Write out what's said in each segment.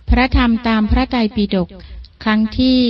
พระธรรมตามพระไตรปิฎกครั้งที่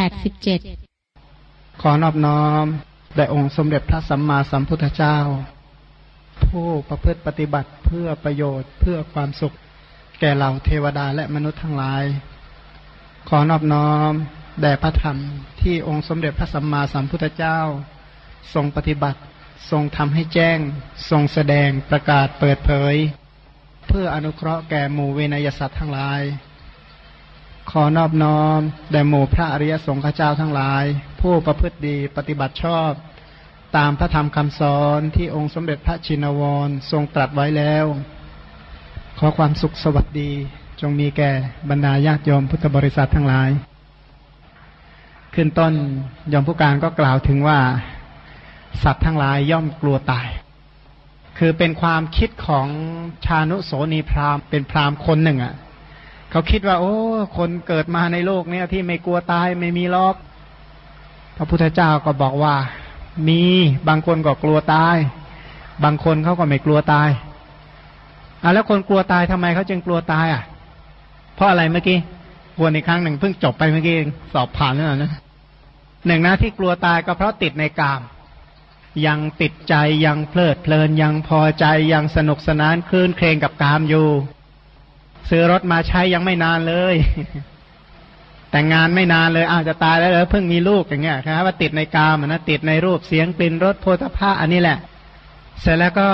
87 ขอนอบน้อมแด่องค์สมเด็จพระสัมมาสัมพุทธเจ้าผู้ประพฤติปฏิบัติเพื่อประโยชน์เพื่อความสุขแก่เหล่าเทวดาและมนุษย์ทั้งหลายขอนอบน้อมแด่พระธรรมที่องค์สมเด็จพระสัมมาสัมพุทธเจ้าทรงปฏิบัติทรงทำให้แจ้งทรงแสดงประกาศเปิดเผยเพื่ออนุเคราะห์แก่หมู่เวนยสัตว์ทั้งหลายขอนอบน้อมแด่หมู่พระอริยสงฆ์เจ้าทั้งหลายผู้ประพฤติดีปฏิบัติชอบตามพระธรรมคำสอนที่องค์สมเด็จพระชินวรทรงตรัสไว้แล้วขอความสุขสวัสดีจงมีแก่บรรดาญาติโยมพุทธบริษัททั้งหลายขึ้นต้นยมผู้การก็กล่าวถึงว่าสัตว์ทั้งหลายย่อมกลัวตายคือเป็นความคิดของชานุโสนีพราหมณ์เป็นพราหมณ์คนหนึ่งเขาคิดว่าโอ้คนเกิดมาในโลกนี้ที่ไม่กลัวตายไม่มีหรอกพระพุทธเจ้าก็บอกว่ามีบางคนก็กลัวตายบางคนเขาก็ไม่กลัวตายแล้วคนกลัวตายทำไมเขาจึงกลัวตายเพราะอะไรเมื่อกี้วนอีกครั้งหนึ่งเพิ่งจบไปเมื่อกี้สอบผ่านแล้วนะหนึ่งนะที่กลัวตายก็เพราะติดในกามยังติดใจยังเพลิดเพลินยังพอใจยังสนุกสนานคลื่นเครงกับกามอยู่ซื้อรถมาใช้ยังไม่นานเลยแต่งงานไม่นานเลยจะตายแล้วเพิ่งมีลูกอย่างเงี้ยครับว่าติดในกามนะติดในรูปเสียงกลิ่นรสโผฏฐัพพะอันนี้แหละเสร็จแล้วก็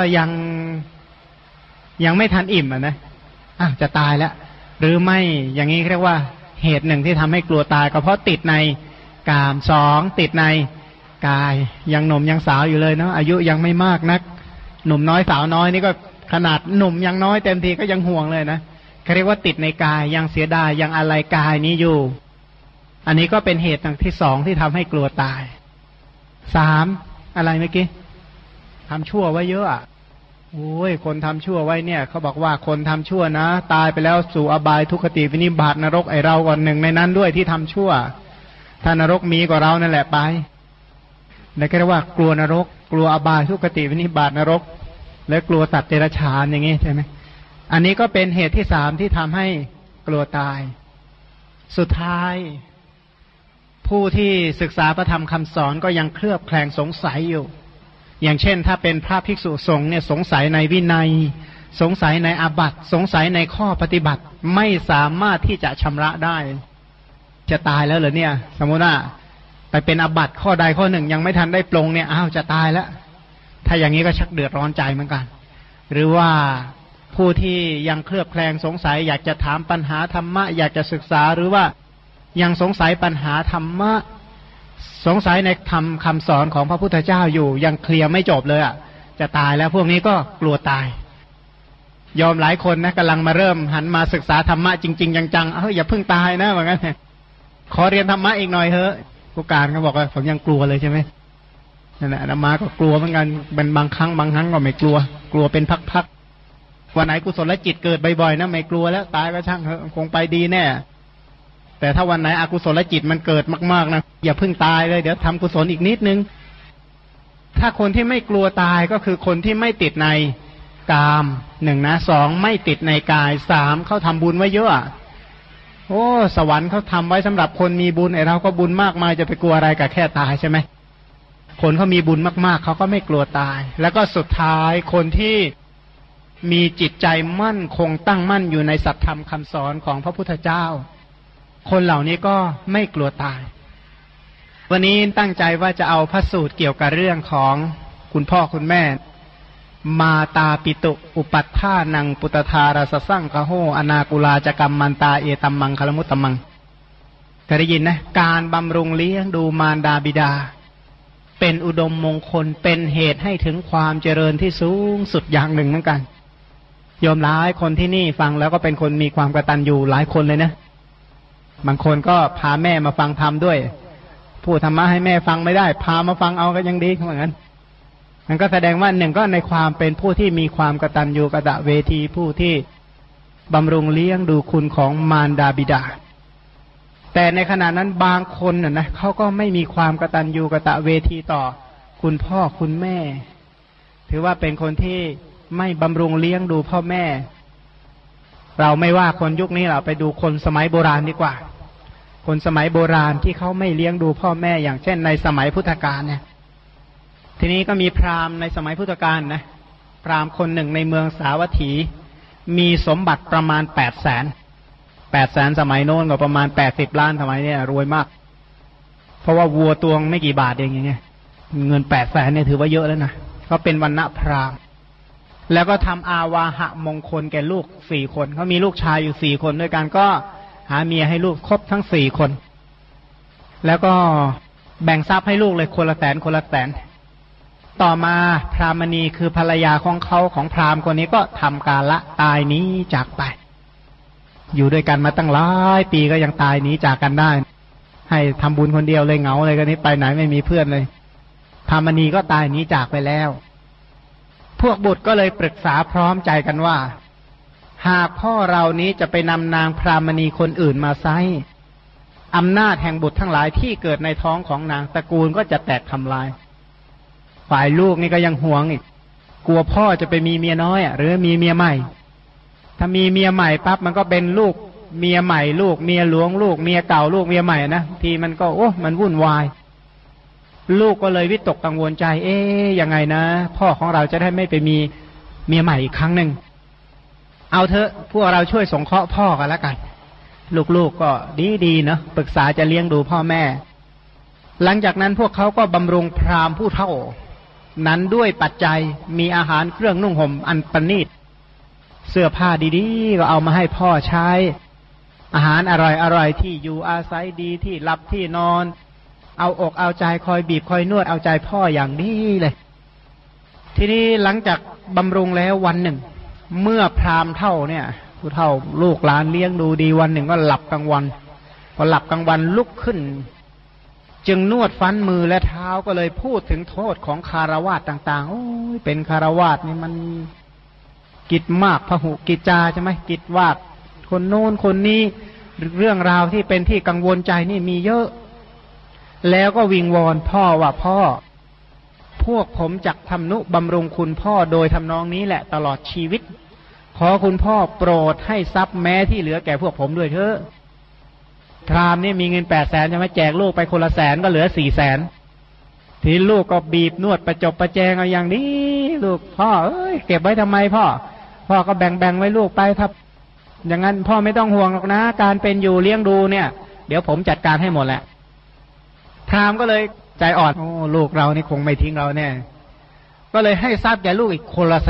ยังไม่ทันอิ่มนะจะตายแล้วหรือไม่อย่างนี้เรียกว่าเหตุหนึ่งที่ทำให้กลัวตายก็เพราะติดในกามสองติดในกายยังหนุ่มยังสาวอยู่เลยเนาะอายุยังไม่มากนักหนุ่มน้อยสาวน้อยนี่ก็ขนาดหนุ่มยังน้อยเต็มทีก็ยังห่วงเลยนะเขาเรียกว่าติดในกายยังเสียดายยังอะไรกายนี้อยู่อันนี้ก็เป็นเหตุที่สองที่ทำให้กลัวตายสามอะไรเมื่อกี้ทำชั่วไว้เยอะโอ้ยคนทำชั่วไว้เนี่ยเขาบอกว่าคนทำชั่วนะตายไปแล้วสู่อบายทุกขติวินิบาตนรกไอเราก่อนหนึ่งในนั้นด้วยที่ทำชั่วถ้านรกมีกว่าเรานั่นแหละไปนั่นก็เรียกว่ากลัวนรกกลัวอบายทุกขติวินิบาตนรกและกลัวสัตว์เดรัจฉานอย่างงี้ใช่ไหมอันนี้ก็เป็นเหตุที่สามที่ทำให้กลัวตายสุดท้ายผู้ที่ศึกษาพระธรรมคำสอนก็ยังเคลือบแคลงสงสัยอยู่อย่างเช่นถ้าเป็นพระภิกษุสงฆ์เนี่ยสงสัยในวินัยสงสัยในอาบัติสงสัยในข้อปฏิบัติไม่สามารถที่จะชำระได้จะตายแล้วเหรอเนี่ยสมมติว่าไปเป็นอาบัติข้อใดข้อหนึ่งยังไม่ทันได้ปลงเนี่ยจะตายแล้วถ้าอย่างนี้ก็ชักเดือดร้อนใจเหมือนกันหรือว่าผู้ที่ยังเคลือบแคลงสงสัยอยากจะถามปัญหาธรรมะอยากจะศึกษาหรือว่ายังสงสัยปัญหาธรรมะสงสัยในธรรมคำสอนของพระพุทธเจ้าอยู่ยังเคลียร์ไม่จบเลยจะตายแล้วพวกนี้ก็กลัวตายยอมหลายคนนะกำลังมาเริ่มหันมาศึกษาธรรมะจริงๆจังๆอย่าเพิ่งตายนะว่างั้นขอเรียนธรรมะอีกหน่อยเถอะผู้การเขาบอกว่าผมยังกลัวเลยใช่ไหมนั่นแหละธรรมะก็กลัวเหมือนกันเป็นบางครั้งก็ไม่กลัวกลัวเป็นพักๆวันไหนกุศลจิตเกิดบ่อยๆนะไม่กลัวแล้วตายก็ช่างเถอะคงไปดีแน่แต่ถ้าวันไหนอกุศลจิตมันเกิดมากๆนะอย่าเพิ่งตายเลยเดี๋ยวทำกุศลอีกนิดนึงถ้าคนที่ไม่กลัวตายก็คือคนที่ไม่ติดในกามหนึ่งนะสองไม่ติดในกายสามเขาทำบุญไว้เยอะโอ้สวรรค์เขาทำไว้สำหรับคนมีบุญไอเราก็บุญมากมายจะไปกลัวอะไรกับแค่ตายใช่ไหมคนเขามีบุญมากๆเขาก็ไม่กลัวตายแล้วก็สุดท้ายคนที่มีจิตใจมั่นคงตั้งมั่นอยู่ในสัจธรรมคำสอนของพระพุทธเจ้าคนเหล่านี้ก็ไม่กลัวตายวันนี้ตั้งใจว่าจะเอาพระสูตรเกี่ยวกับเรื่องของคุณพ่อคุณแม่มาตาปิตุอุปัฏฐานังปุตตาราสสั่งกะโหอนากุลาจกรรมมันตาเอตัมมังคลมุตตมังเคยได้ยินนะการบำรุงเลี้ยงดูมารดาบิดาเป็นอุดมมงคลเป็นเหตุให้ถึงความเจริญที่สูงสุดอย่างหนึ่งเหมือนกันโยมหลายคนที่นี่ฟังแล้วก็เป็นคนมีความกตัญญูหลายคนเลยนะบางคนก็พาแม่มาฟังธรรมด้วยพูดธรรมะให้แม่ฟังไม่ได้พามาฟังเอาก็ยังดีเหมือนกันมันก็แสดงว่าหนึ่งก็ในความเป็นผู้ที่มีความกตัญญูกตเวทีผู้ที่บำรุงเลี้ยงดูคุณของมารดาบิดาแต่ในขณะนั้นบางคนนะเขาก็ไม่มีความกตัญญูกตเวทีต่อคุณพ่อคุณแม่ถือว่าเป็นคนที่ไม่บำรุงเลี้ยงดูพ่อแม่เราไม่ว่าคนยุคนี้เราไปดูคนสมัยโบราณดีกว่าคนสมัยโบราณที่เขาไม่เลี้ยงดูพ่อแม่อย่างเช่นในสมัยพุทธกาลเนี่ยทีนี้ก็มีพราหมณ์ในสมัยพุทธกาลนะพราหมณ์คนหนึ่งในเมืองสาวัตถีมีสมบัติประมาณ800,000สมัยโน้นก็ประมาณ80 ล้านสมัยนี้รวยมากเพราะว่าวัวตัวไม่กี่บาทเองอย่างเงี้ยเงิน800,000เนี่ยถือว่าเยอะแล้วนะเขาเป็นวรรณพราหมณ์แล้วก็ทำอาวาหะมงคลแก่ลูก4 คนเขามีลูกชายอยู่4 คนด้วยกันก็หาเมียให้ลูกครบทั้ง4 คนแล้วก็แบ่งทรัพย์ให้ลูกเลยคนละแสนต่อมาพรามณีคือภรรยาของเขาของพราหมณ์คนนี้ก็ทำกาละตายนี้จากไปอยู่ด้วยกันมาตั้งหลายปีก็ยังตายนี้จากกันได้ให้ทำบุญคนเดียวเลยเหงาเลยกันนี้ไปไหนไม่มีเพื่อนเลยพรามณีก็ตายนี้จากไปแล้วพวกบุตรก็เลยปรึกษาพร้อมใจกันว่าหากพ่อเรานี้จะไปนำนางพรามณีคนอื่นมาไซอำนาจแห่งบุตรทั้งหลายที่เกิดในท้องของนางตระกูลก็จะแตกทำลายฝ่ายลูกนี่ก็ยังห่วงอีกกลัวพ่อจะไปมีเมียน้อยหรือมีเมียใหม่ถ้ามีเมียใหม่ปั๊บมันก็เป็นลูกเมียใหม่ลูกเมียหลวงลูกเมียเก่าลูกเมียใหม่นะทีมันก็มันวุ่นวายลูกก็เลยวิตกกังวลใจยังไงนะพ่อของเราจะได้ไม่ไปมีเมียใหม่อีกครั้งหนึ่งเอาเถอะพวกเราช่วยสงเคราะห์พ่อกันแล้วกันลูกๆก็ดีๆเนาะปรึกษาจะเลี้ยงดูพ่อแม่หลังจากนั้นพวกเขาก็บำรุงพราหมณ์ผู้เฒ่านั้นด้วยปัจจัยมีอาหารเครื่องนุ่งห่มอันประณีตเสื้อผ้าดีๆก็เอามาให้พ่อใช้อาหารอร่อยๆที่อยู่อาศัยดีที่หลับที่นอนเอาอกเอาใจคอยบีบคอยนวดเอาใจพ่ออย่างดีเลยทีนี้หลังจากบำรุงแล้ววันหนึ่งเมื่อพราหมณ์เฒ่าเนี่ยผู้เฒ่าลูกหลานเลี้ยงดูดีวันหนึ่งก็หลับกลางวันพอหลับกลางวันลุกขึ้นจึงนวดฟันมือและเท้าก็เลยพูดถึงโทษของคารวาสต่างๆเป็นคารวาสนี่มันกิจมากพหุกิจจาใช่ไหมกิจวาดคนโน้นคนนี้เรื่องราวที่เป็นที่กังวลใจนี่มีเยอะแล้วก็วิงวอนพ่อว่าพ่อพวกผมจักทำนุบำรุงคุณพ่อโดยทำนองนี้แหละตลอดชีวิตขอคุณพ่อโปรดให้ทรัพย์แม้ที่เหลือแก่พวกผมด้วยเถอะพราหมณ์นี่มีเงิน800,000ใช่ไหมแจกลูกไปคนละ100,000ก็เหลือ400,000ทีลูกก็บีบนวดประจบประแจงเอาอย่างนี้ลูกพ่อเก็บไว้ทำไมพ่อก็แบ่งไว้ลูกไปถ้าอย่างนั้นพ่อไม่ต้องห่วงหรอกนะการเป็นอยู่เลี้ยงดูเนี่ยเดี๋ยวผมจัดการให้หมดแหละพราหมณ์ก็เลยใจอ่อนลูกเรานี่คงไม่ทิ้งเราแน่ก็เลยให้ทรัพย์แก่ลูกอีกคนละ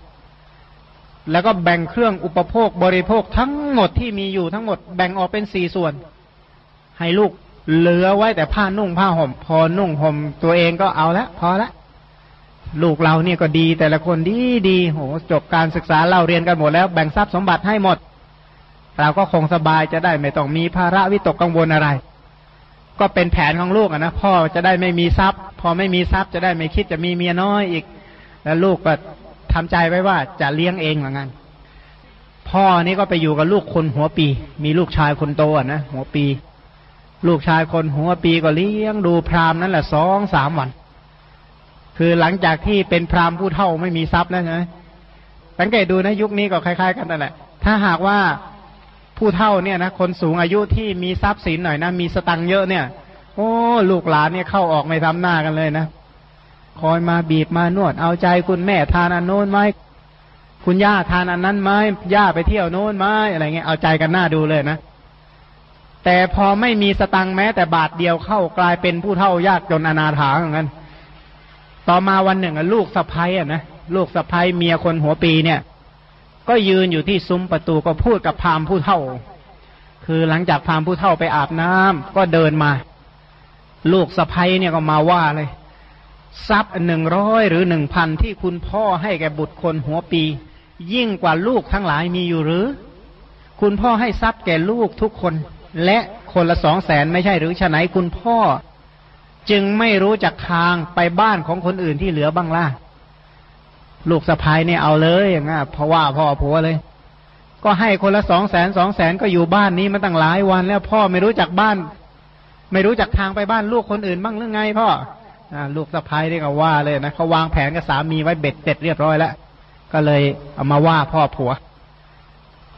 100,000แล้วก็แบ่งเครื่องอุปโภคบริโภคทั้งหมดที่มีอยู่ทั้งหมดแบ่งออกเป็น4 ส่วนให้ลูกเหลือไว้แต่ผ้านุ่งผ้าห่มพอนุ่งห่มตัวเองก็เอาละพอละลูกเราเนี่ยก็ดีแต่ละคนดีโหจบการศึกษาเล่าเรียนกันหมดแล้วแบ่งทรัพย์สมบัติให้หมดเราก็คงสบายจะได้ไม่ต้องมีภาระวิตกกังวลอะไรก็เป็นแผนของลูกนะพ่อจะได้ไม่มีทรัพย์พอไม่มีทรัพย์จะได้ไม่คิดจะมีเมียน้อยอีกแล้วลูกก็ทำใจไว้ว่าจะเลี้ยงเองเหมือนกันพ่อนี่ก็ไปอยู่กับลูกคนหัวปีมีลูกชายคนโตนะหัวปีลูกชายคนหัวปีก็เลี้ยงดูพราหมณ์นั่นแหละ2-3 วันคือหลังจากที่เป็นพราหมณ์ผู้เฒ่าไม่มีทรัพย์แล้วใช่ไหมสังเกตดูนะยุคนี้ก็คล้ายๆกันนั่นแหละถ้าหากว่าผู้เฒ่าเนี่ยนะคนสูงอายุที่มีทรัพย์สินหน่อยนะมีสตังค์เยอะเนี่ยลูกหลานเนี่ยเข้าออกไม่ทำหน้ากันเลยนะคอยมาบีบมานวดเอาใจคุณแม่ทานอันโน้นไหมคุณย่าทานอันนั้นไหมย่าไปเที่ยวโน้นไหมอะไรเงี้ยเอาใจกันหน้าดูเลยนะแต่พอไม่มีสตังค์แม้แต่บาทเดียวเข้ากลายเป็นผู้เฒ่ายากจนอนาถาอย่างนั้นต่อมาวันหนึ่งลูกสะใภ้นะลูกสะใภ้เมียคนหัวปีเนี่ยก็ยืนอยู่ที่ซุ้มประตูก็พูดกับพราหมณ์ผู้เฒ่าคือหลังจากพราหมณ์ผู้เฒ่าไปอาบน้ำก็เดินมาลูกสะใภ้เนี่ยก็มาว่าเลยทรัพย์100หรือ 1,000ที่คุณพ่อให้แก่บุตรคนหัวปียิ่งกว่าลูกทั้งหลายมีอยู่หรือคุณพ่อให้ทรัพย์แก่ลูกทุกคนและคนละ200,000ไม่ใช่หรือฉะไหนคุณพ่อจึงไม่รู้จักทางไปบ้านของคนอื่นที่เหลือบ้างล่ะลูกสะใภ้เนี่ยเอาเลยอย่างงั้นเพราะว่าพ่อผัวเลยก็ให้คนละ200,000ก็อยู่บ้านนี้มาตั้งหลายวันแล้วพ่อไม่รู้จักบ้านไม่รู้จักทางไปบ้านลูกคนอื่นบ้างหรือไงพ่อลูกสะใภ้นี่ก็ว่าเลยนะเขาวางแผนกับสามีไว้เบ็ดเสร็จเรียบร้อยแล้วก็เลยเอามาว่าพ่อผัว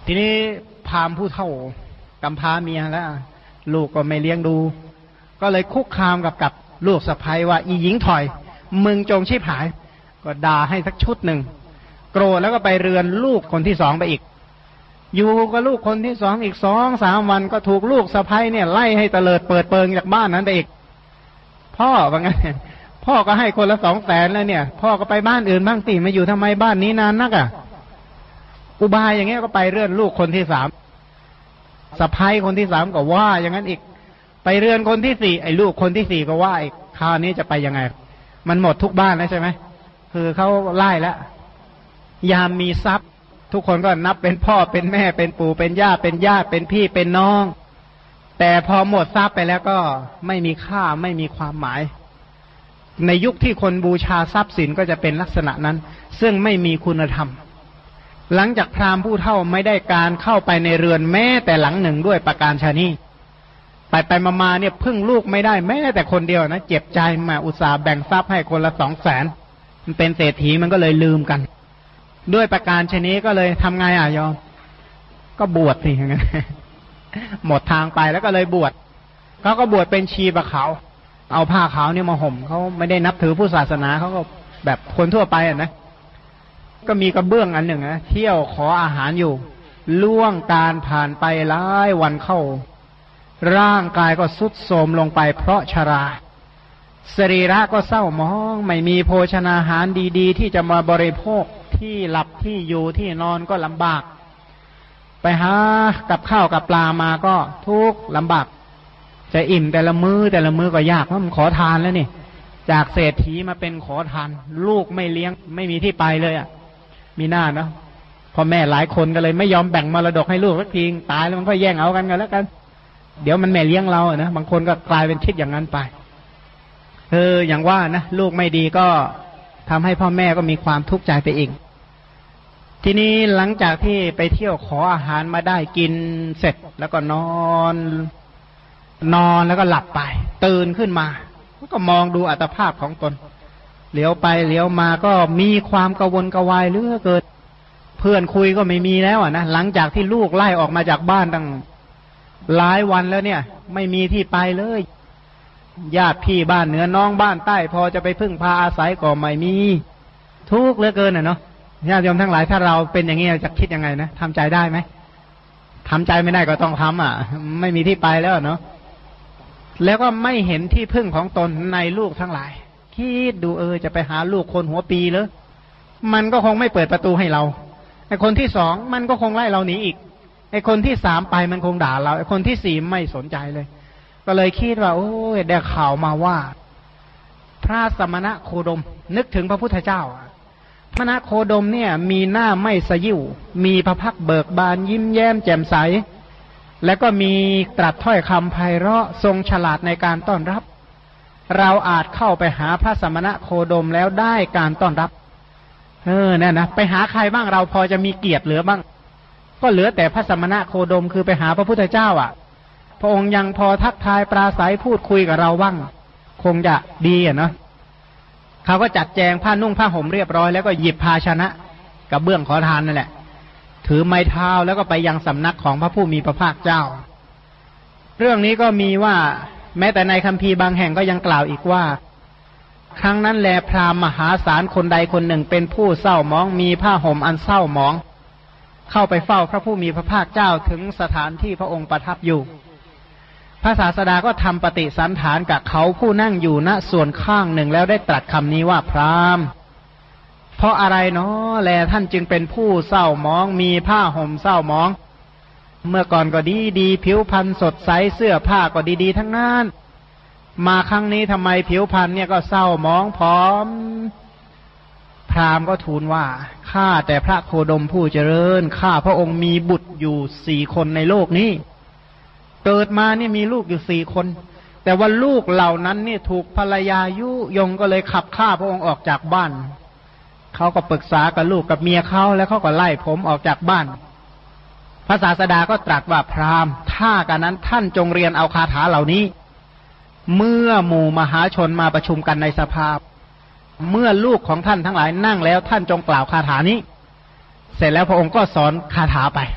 ทีนี้พราหมณ์ผู้เฒ่ากำพร้าเมียแล้วลูกก็ไม่เลี้ยงดูก็เลยคุกคามกับลูกสะใภ้ว่าอีหญิงถอยมึงจงชีพหายก็ด่าให้สักชุดหนึ่งโกรธแล้วก็ไปเรือนลูกคนที่สองไปอีกอยู่กับลูกคนที่สองอีก2-3 วันก็ถูกลูกสะใภ้เนี่ยไล่ให้เตลิดเปิดเปิงจากบ้านนั้นไปอีกพ่อว่างั้นพ่อก็ให้คนละ200,000แล้วเนี่ยพ่อก็ไปบ้านอื่นบ้างติมาอยู่ทำไมบ้านนี้นานนักอ่ะอุบายอย่างเงี้ยก็ไปเรือนลูกคนที่3สะใภ้คนที่3ก็ว่าอย่างนั้นอีกไปเรือนคนที่4ไอ้ลูกคนที่4ก็ว่าอีกคราวนี้จะไปยังไงมันหมดทุกบ้านแล้วใช่ไหมคือเขาไล่แล้วยามมีทรัพย์ทุกคนก็นับเป็นพ่อเป็นแม่เป็นปู่เป็นย่าเป็นญาติเป็นพี่เป็นน้องแต่พอหมดทรัพย์ไปแล้วก็ไม่มีค่าไม่มีความหมายในยุคที่คนบูชาทรัพย์สินก็จะเป็นลักษณะนั้นซึ่งไม่มีคุณธรรมหลังจากพราหมณ์ผู้เฒ่าไม่ได้การเข้าไปในเรือนแม้แต่หลังหนึ่งด้วยประการชนีไปมาเนี่ยพึ่งลูกไม่ได้แม้แต่คนเดียวนะเจ็บใจมาอุตส่าห์แบ่งทรัพย์ให้คนละ200,000มันเป็นเศรษฐีมันก็เลยลืมกันด้วยประการชนีก็เลยทำไงยอมก็บวชสิอย่างนั้นหมดทางไปแล้วก็เลยบวชเขาก็บวชเป็นชีบะขาวเอาผ้าขาวเนี่ยมาห่มเขาไม่ได้นับถือผู้ศาสนาเขาก็แบบคนทั่วไปนะก็มีกระเบื้องอันหนึ่งนะเที่ยวขออาหารอยู่ล่วงการผ่านไปหลายวันเข้าร่างกายก็ทรุดโทรมลงไปเพราะชราสรีระก็เศร้าหมองไม่มีโภชนาหารดีๆที่จะมาบริโภคที่หลับที่อยู่ที่นอนก็ลำบากไปหากับข้าวกับปลามาก็ทุกข์ลำบากจะอิ่มแต่ละมื้อก็ยากเพราะมันขอทานแล้วนี่จากเศรษฐีมาเป็นขอทานลูกไม่เลี้ยงไม่มีที่ไปเลยมีหน้าเนาะพ่อแม่หลายคนก็เลยไม่ยอมแบ่งมรดกให้ลูกสักทีตายแล้วมันก็แย่งเอากันแล้วกันเดี๋ยวมันแม่เลี้ยงเรานะบางคนก็กลายเป็นคิดอย่างนั้นไปอย่างว่านะลูกไม่ดีก็ทำให้พ่อแม่ก็มีความทุกข์ใจไปเองทีนี้หลังจากที่ไปเที่ยวขออาหารมาได้กินเสร็จแล้วก็นอนแล้วก็หลับไปตื่นขึ้นมาก็มองดูอัตภาพของตนเหลียวไปเหลียวมาก็มีความกังวลกระวายเหลือเกินเพื่อนคุยก็ไม่มีแล้วนะหลังจากที่ลูกไล่ออกมาจากบ้านตั้งหลายวันแล้วเนี่ยไม่มีที่ไปเลยญาติพี่บ้านเหนือน้องบ้านใต้พอจะไปพึ่งพาอาศัยก็ไม่มีทุกข์เหลือเกินเนาะญาติโยมทั้งหลายถ้าเราเป็นอย่างนี้จะคิดยังไงนะทำใจได้ไหมทำใจไม่ได้ก็ต้องทำไม่มีที่ไปแล้วเนาะแล้วก็ไม่เห็นที่พึ่งของตนในลูกทั้งหลายคิดดูจะไปหาลูกคนหัวปีเลยมันก็คงไม่เปิดประตูให้เราไอ้คนที่สองมันก็คงไล่เราหนีอีกไอ้คนที่3ไปมันคงด่าเราไอ้คนที่4ไม่สนใจเลยก็เลยคิดว่าโอ้ยได้ข่าวมาว่าพระสมณะโคดมนึกถึงพระพุทธเจ้าพระสมณะโคดมเนี่ยมีหน้าไม่สยิวมีพระพักเบิกบานยิ้มแย้มแจ่มใสแล้วก็มีตรัสถ้อยคำไพเราะทรงฉลาดในการต้อนรับเราอาจเข้าไปหาพระสมณะโคดมแล้วได้การต้อนรับเนี่ยนะไปหาใครบ้างเราพอจะมีเกียรติเหลือบ้างก็เหลือแต่พระสมณะโคดมคือไปหาพระพุทธเจ้าพระองค์ยังพอทักทายปราศัยพูดคุยกับเราบ้างคงจะดีเนาะเขาก็จัดแจงผ้านุ่งผ้าห่มเรียบร้อยแล้วก็หยิบภาชนะกับเบื้องขอทานนั่นแหละถือไม้เท้าแล้วก็ไปยังสำนักของพระผู้มีพระภาคเจ้าเรื่องนี้ก็มีว่าแม้แต่ในคัมภีร์บางแห่งก็ยังกล่าวอีกว่าครั้งนั้นแลพราหมณ์มหาศาลคนใดคนหนึ่งเป็นผู้เศร้าหมองมีผ้าห่มอันเศร้าหมองเข้าไปเฝ้าพระผู้มีพระภาคเจ้าถึงสถานที่พระองค์ประทับอยู่พระศาสดาก็ทำปฏิสันถานกับเขาผู้นั่งอยู่ณส่วนข้างหนึ่งแล้วได้ตรัสคำนี้ว่าพราหมณ์เพราะอะไรเนาะแลท่านจึงเป็นผู้เศร้าหมองมีผ้าห่มเศร้าหมองเมื่อก่อนก็ดีผิวพรรณสดใสเสื้อผ้าก็ดีทั้งนั้นมาครั้งนี้ทำไมผิวพรรณเนี่ยก็เศร้าหมองผอมพราหมณ์ก็ทูลว่าข้าแต่พระโคดมผู้เจริญข้าพระองค์มีบุตรอยู่4 คนในโลกนี้เกิดมาเนี่ยมีลูกอยู่4 คนแต่ว่าลูกเหล่านั้นเนี่ยถูกภรรยายุยงก็เลยขับฆ่าพระองค์ออกจากบ้านเขาก็ปรึกษากับลูกกับเมียเขาแล้วเขาก็ไล่ผมออกจากบ้านพระศาสดาก็ตรัสว่าพราหมณ์ถ้ากันนั้นท่านจงเรียนเอาคาถาเหล่านี้เมื่อหมู่มหาชนมาประชุมกันในสภาเมื่อลูกของท่านทั้งหลายนั่งแล้วท่านจงกล่าวคาถานี้เสร็จแล้วพระองค์ก็สอนคาถาไป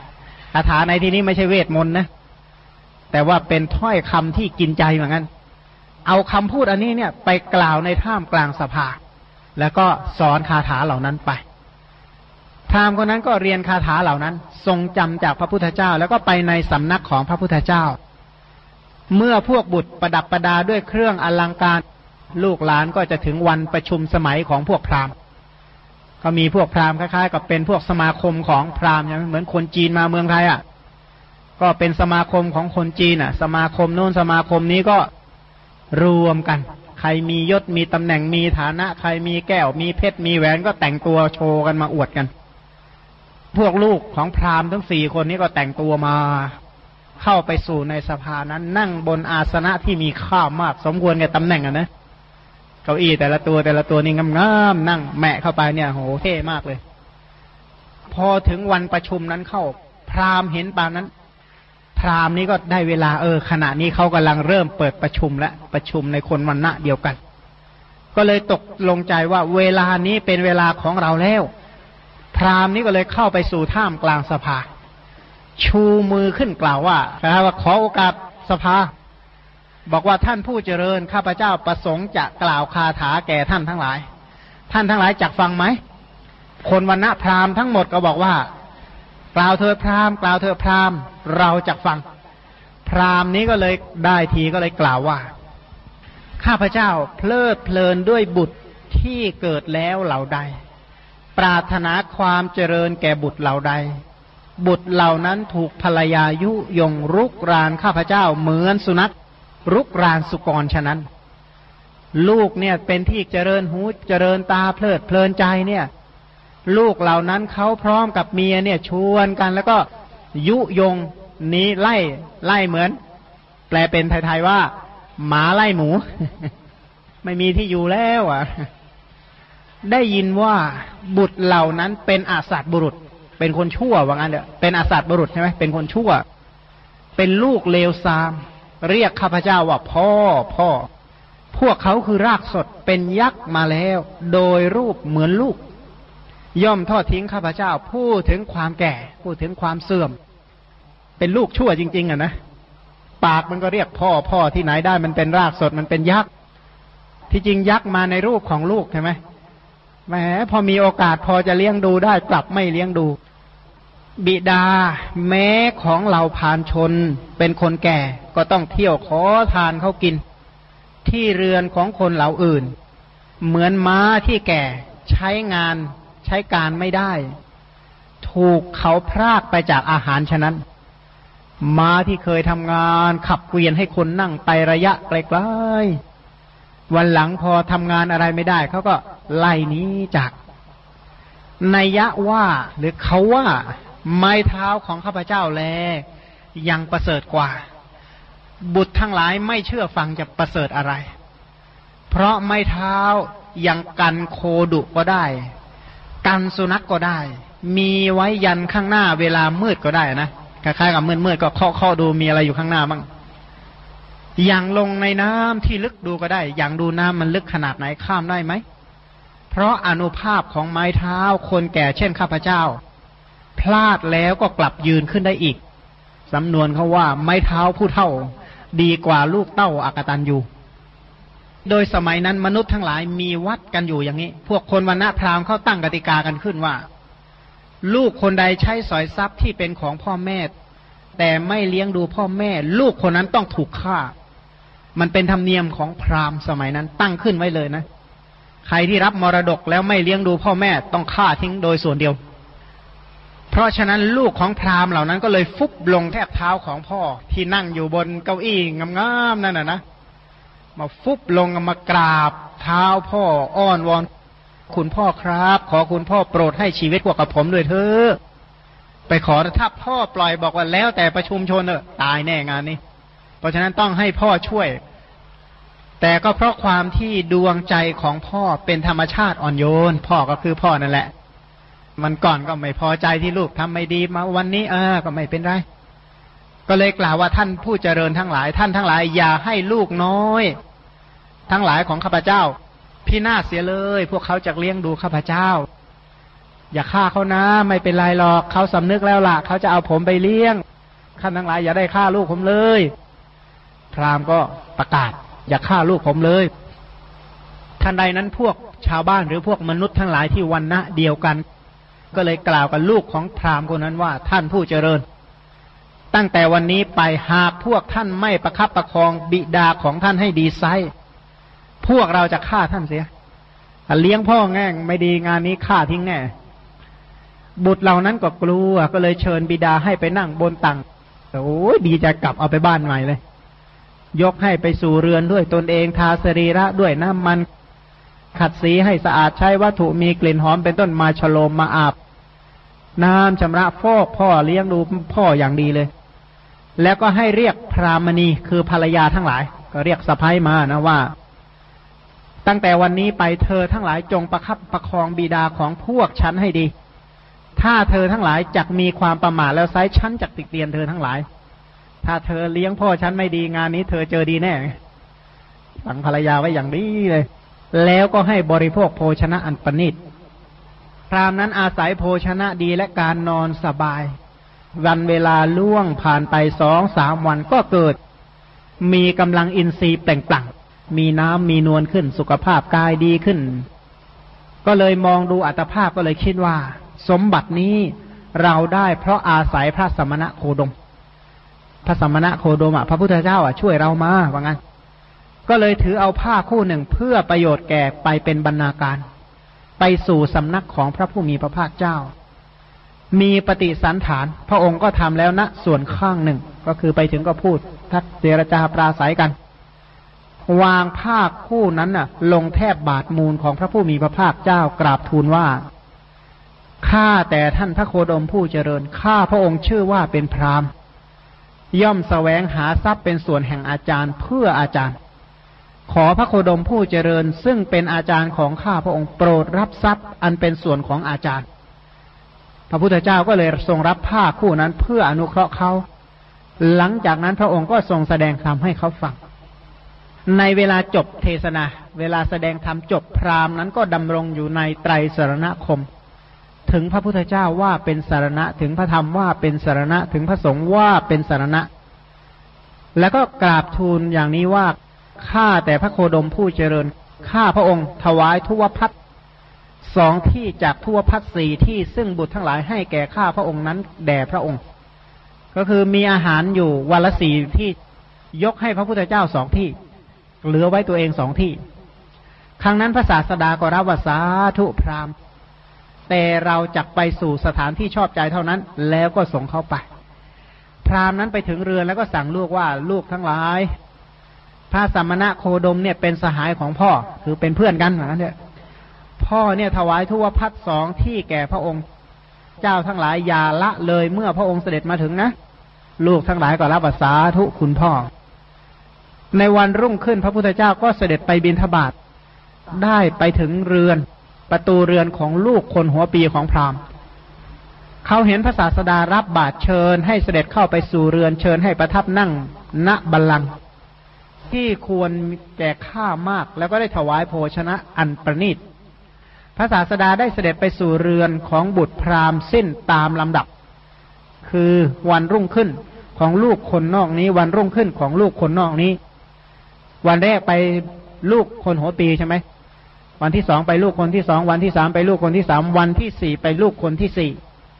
คาถาในที่นี้ไม่ใช่เวทมนต์นะแต่ว่าเป็นถ้อยคำที่กินใจเหมือนกันเอาคำพูดอันนี้เนี่ยไปกล่าวในท่ามกลางสภาแล้วก็สอนคาถาเหล่านั้นไปพราหมณ์คนนั้นก็เรียนคาถาเหล่านั้นทรงจำจากพระพุทธเจ้าแล้วก็ไปในสำนักของพระพุทธเจ้าเมื่อพวกบุตรประดับประดาด้วยเครื่องอลังการลูกหลานก็จะถึงวันประชุมสมัยของพวกพราหมณ์ก็มีพวกพราหมณ์คล้ายๆกับเป็นพวกสมาคมของพราหมณ์เหมือนคนจีนมาเมืองไทยก็เป็นสมาคมของคนจีนสมาคมโน้นสมาคมนี้ก็รวมกันใครมียศมีตำแหน่งมีฐานะใครมีแก้วมีเพชรมีแหวนก็แต่งตัวโชว์กันมาอวดกันพวกลูกของพราหมณ์ทั้ง4 คนนี้ก็แต่งตัวมาเข้าไปสู่ในสภานั้นนั่งบนอาสนะที่มีค่ามากสมควรแก่ตำแหน่งนะเก้าอี้แต่ละตัวนี่งามๆนั่งแมะเข้าไปเนี่ยโหเท่มากเลยพอถึงวันประชุมนั้นเข้าพราหมณ์เห็นปานนั้นพราหมณ์นี้ก็ได้เวลาขณะนี้เขากำลังเริ่มเปิดประชุมและประชุมในคนวรรณะเดียวกันก็เลยตกลงใจว่าเวลานี้เป็นเวลาของเราแล้วพราหมณ์นี้ก็เลยเข้าไปสู่ท่ามกลางสภาชูมือขึ้นกล่าวว่าขอโอกาสสภาบอกว่าท่านผู้เจริญข้าพเจ้าประสงค์จะกล่าวคาถาแก่ท่านทั้งหลายท่านทั้งหลายจักฟังไหมคนวรรณะพราหมณ์ทั้งหมดก็บอกว่ากล่าวเถิดพราหมณ์กล่าวเถิดพราหมณ์เราจักฟังพราหมณ์นี้ก็เลยได้ทีก็เลยกล่าวว่าข้าพเจ้าเพลิดเพลินด้วยบุตรที่เกิดแล้วเหล่าใดปรารถนาความเจริญแก่บุตรเหล่าใดบุตรเหล่านั้นถูกภรรยายุยงรุกรานข้าพเจ้าเหมือนสุนัขรุกรานสุกรฉะนั้นลูกเนี่ยเป็นที่เจริญหูเจริญตาเพลิดเพลินใจเนี่ยลูกเหล่านั้นเขาพร้อมกับเมียเนี่ยชวนกันแล้วก็ยุยงนี้ไล่เหมือนแปลเป็นไทยๆว่าหมาไล่หมู ไม่มีที่อยู่แล้วได้ยินว่าบุตรเหล่านั้นเป็นอาสัตบุรุษเป็นคนชั่วว่างั้นเถอะเป็นอาสัตบุรุษใช่ไหมเป็นคนชั่วเป็นลูกเลวทรามเรียกข้าพเจ้าว่าพ่อพวกเขาคือรากสดเป็นยักษ์มาแล้วโดยรูปเหมือนลูกย่อมทอดทิ้งข้าพเจ้าพูดถึงความแก่พูดถึงความเสื่อมเป็นลูกชั่วจริงๆนะปากมันก็เรียกพ่อที่ไหนได้มันเป็นรากสดมันเป็นยักษ์ที่จริงยักษ์มาในรูปของลูกใช่ไหมแหมพอมีโอกาสพอจะเลี้ยงดูได้กลับไม่เลี้ยงดูบิดาแม้ของเราพานชนเป็นคนแก่ก็ต้องเที่ยวขอทานเขากินที่เรือนของคนเหล่าอื่นเหมือนม้าที่แก่ใช้งานใช้การไม่ได้ถูกเขาพรากไปจากอาหารฉะนั้นม้าที่เคยทำงานขับเกวียนให้คนนั่งไประยะไกลๆวันหลังพอทำงานอะไรไม่ได้เขาก็ไล่หนีจากนัยยะว่าหรือเขาว่าไม้เท้าของข้าพเจ้าแลยังประเสริฐกว่าบุตรทั้งหลายไม่เชื่อฟังจะประเสริฐอะไรเพราะไม้เท้ายังกันโคดุก็ได้กันสุนัข ก็ได้มีไว้ยันข้างหน้าเวลามืดก็ได้นะคล้ายๆกับมืดก็เคาะดูมีอะไรอยู่ข้างหน้าบ้างอย่างลงในน้ำที่ลึกดูก็ได้อย่างดูน้ำมันลึกขนาดไหนข้ามได้ไหมเพราะอานุภาพของไม้เท้าคนแก่เช่นข้าพเจ้าพลาดแล้วก็กลับยืนขึ้นได้อีกสำนวนเขาว่าไม้เท้าผู้เฒ่าดีกว่าลูกเต้าอกตัญญูโดยสมัยนั้นมนุษย์ทั้งหลายมีวัดกันอยู่อย่างนี้พวกคนวรรณะพราหมณ์เขาตั้งกติกากันขึ้นว่าลูกคนใดใช้สอยทรัพย์ที่เป็นของพ่อแม่แต่ไม่เลี้ยงดูพ่อแม่ลูกคนนั้นต้องถูกฆ่ามันเป็นธรรมเนียมของพราหมณ์สมัยนั้นตั้งขึ้นไว้เลยนะใครที่รับมรดกแล้วไม่เลี้ยงดูพ่อแม่ต้องฆ่าทิ้งโดยส่วนเดียวเพราะฉะนั้นลูกของพราหมณ์เหล่านั้นก็เลยฟุบลงแทบเท้าของพ่อที่นั่งอยู่บนเก้าอี้งามๆนั่นนะมาฟุบลงมากราบเท้าพ่ออ้อนวอนคุณพ่อครับขอคุณพ่อโปรดให้ชีวิตพวกกับผมด้วยเถอะไปขอถ้าพ่อปล่อยบอกว่าแล้วแต่ประชุมชนตายแน่งานนี้เพราะฉะนั้นต้องให้พ่อช่วยแต่ก็เพราะความที่ดวงใจของพ่อเป็นธรรมชาติอ่อนโยนพ่อก็คือพ่อนั่นแหละมันก่อนก็ไม่พอใจที่ลูกทำไม่ดีมาวันนี้ก็ไม่เป็นไรก็เลยกล่าวว่าท่านผู้เจริญทั้งหลายท่านทั้งหลายอย่าให้ลูกน้อยทั้งหลายของข้าพเจ้าพินาศเสียเลยพวกเขาจะเลี้ยงดูข้าพเจ้าอย่าฆ่าเขานะไม่เป็นไรหรอกเขาสำนึกแล้วล่ะเขาจะเอาผมไปเลี้ยงท่านทั้งหลายอย่าได้ฆ่าลูกผมเลยพราหมณ์ก็ประกาศอย่าฆ่าลูกผมเลยทันใดนั้นพวกชาวบ้านหรือพวกมนุษย์ทั้งหลายที่วรรณะเดียวกันก็เลยกล่าวกับลูกของพราหมณ์คนนั้นว่าท่านผู้เจริญตั้งแต่วันนี้ไปหากพวกท่านไม่ประคับประคองบิดาของท่านให้ดีไซพวกเราจะฆ่าท่านเสียเลี้ยงพ่อแง่งไม่ดีงานนี้ฆ่าทิ้งแน่บุตรเหล่านั้นก็กลัวก็เลยเชิญบิดาให้ไปนั่งบนตังโอ้ยดีจะกลับเอาไปบ้านใหม่เลยยกให้ไปสู่เรือนด้วยตนเองทาสรีระด้วยน้ำมันขัดสีให้สะอาดใช้วัตถุมีกลิ่นหอมเป็นต้นมาฉโลมมาอาบน้ำชำระฟอกพ่อเลี้ยงดูพ่ออย่างดีเลยแล้วก็ให้เรียกพรามณีคือภรรยาทั้งหลายก็เรียกสะใภ้มานะว่าตั้งแต่วันนี้ไปเธอทั้งหลายจงประคับประคองบิดาของพวกฉันให้ดีถ้าเธอทั้งหลายจักมีความประมาทแล้วไซฉันจักติเตียนเธอทั้งหลายถ้าเธอเลี้ยงพ่อฉันไม่ดีงานนี้เธอเจอดีแน่สั่งภรรยาไว้อย่างดีเลยแล้วก็ให้บริโภคโภชนะอันประณีตพราหมณ์นั้นอาศัยโภชนะดีและการนอนสบายวันเวลาล่วงผ่านไป2-3 วันก็เกิดมีกำลังอินทรีย์เปล่งปลั่งมีน้ำมีนวลขึ้นสุขภาพกายดีขึ้นก็เลยมองดูอัตภาพก็เลยคิดว่าสมบัตินี้เราได้เพราะอาศัยพระสมณะโคดมพระสมณะโคดมพระพุทธเจ้าช่วยเรามาว่างั้นก็เลยถือเอาผ้าคู่หนึ่งเพื่อประโยชน์แก่ไปเป็นบรรณาการไปสู่สำนักของพระผู้มีพระภาคเจ้ามีปฏิสันฐานพระองค์ก็ทำแล้วณส่วนข้างหนึ่งก็คือไปถึงก็พูดทักเจรจาปราศัยกันวางผ้าคู่นั้นลงแทบบาทมูลของพระผู้มีพระภาคเจ้ากราบทูลว่าข้าแต่ท่านพระโคดมผู้เจริญข้าพระองค์ชื่อว่าเป็นพราหมณ์ย่อมแสวงหาทรัพย์เป็นส่วนแห่งอาจารย์เพื่ออาจารย์ขอพระโคดมผู้เจริญซึ่งเป็นอาจารย์ของข้าพระองค์โปรดรับทรัพย์อันเป็นส่วนของอาจารย์พระพุทธเจ้าก็เลยทรงรับผ้าคู่นั้นเพื่ออนุเคราะห์เขาหลังจากนั้นพระองค์ก็ทรงแสดงธรรมให้เขาฟังในเวลาจบเทศนาเวลาแสดงธรรมจบพราหมณ์นั้นก็ดำรงอยู่ในไตรสรณคมถึงพระพุทธเจ้าว่าเป็นสรณะถึงพระธรรมว่าเป็นสรณะถึงพระสงฆ์ว่าเป็นสรณะแล้วก็กราบทูลอย่างนี้ว่าข้าแต่พระโคดมผู้เจริญข้าพระองค์ถวายทุวพัด2 ที่จากทุวพัด4 ที่ซึ่งบุตรทั้งหลายให้แก่ข้าพระองค์นั้นแด่พระองค์ก็คือมีอาหารอยู่วันละ4 ที่ยกให้พระพุทธเจ้า2 ที่เหลือไว้ตัวเอง2 ที่ครั้งนั้นพระศาสดาก็รับว่าสาธุพราหมณ์แต่เราจักไปสู่สถานที่ชอบใจเท่านั้นแล้วก็ส่งเขาไปพราหมณ์นั้นไปถึงเรือนแล้วก็สั่งลูกว่าลูกทั้งหลายพระสมณะโคดมเนี่ยเป็นสหายของพ่อคือเป็นเพื่อนกันเหมือนกันเนี่ยพ่อเนี่ยถวายทุวพัด2 ที่แก่พระองค์เจ้าทั้งหลายอย่าละเลยเมื่อพระองค์เสด็จมาถึงนะลูกทั้งหลายก็รับว่าสาธุคุณพ่อในวันรุ่งขึ้นพระพุทธเจ้าก็เสด็จไปบิณฑบาตได้ไปถึงเรือนประตูเรือนของลูกคนหัวปีของพราหมณ์เขาเห็นพระศาสดารับบาตรเชิญให้เสด็จเข้าไปสู่เรือนเชิญให้ประทับนั่งณบัลลังก์ที่ควรแก่ข้ามากแล้วก็ได้ถวายโภชนะอันประณีตพระศาสดาได้เสด็จไปสู่เรือนของบุตรพราหมณ์สิ้นตามลำดับคือวันรุ่งขึ้นของลูกคนนอกนี้วันรุ่งขึ้นของลูกคนนอกนี้วันแรกไปลูกคนหัวปีใช่ไหมวันที่2ไปลูกคนที่2วันที่3ไปลูกคนที่3วันที่4ไปลูกคนที่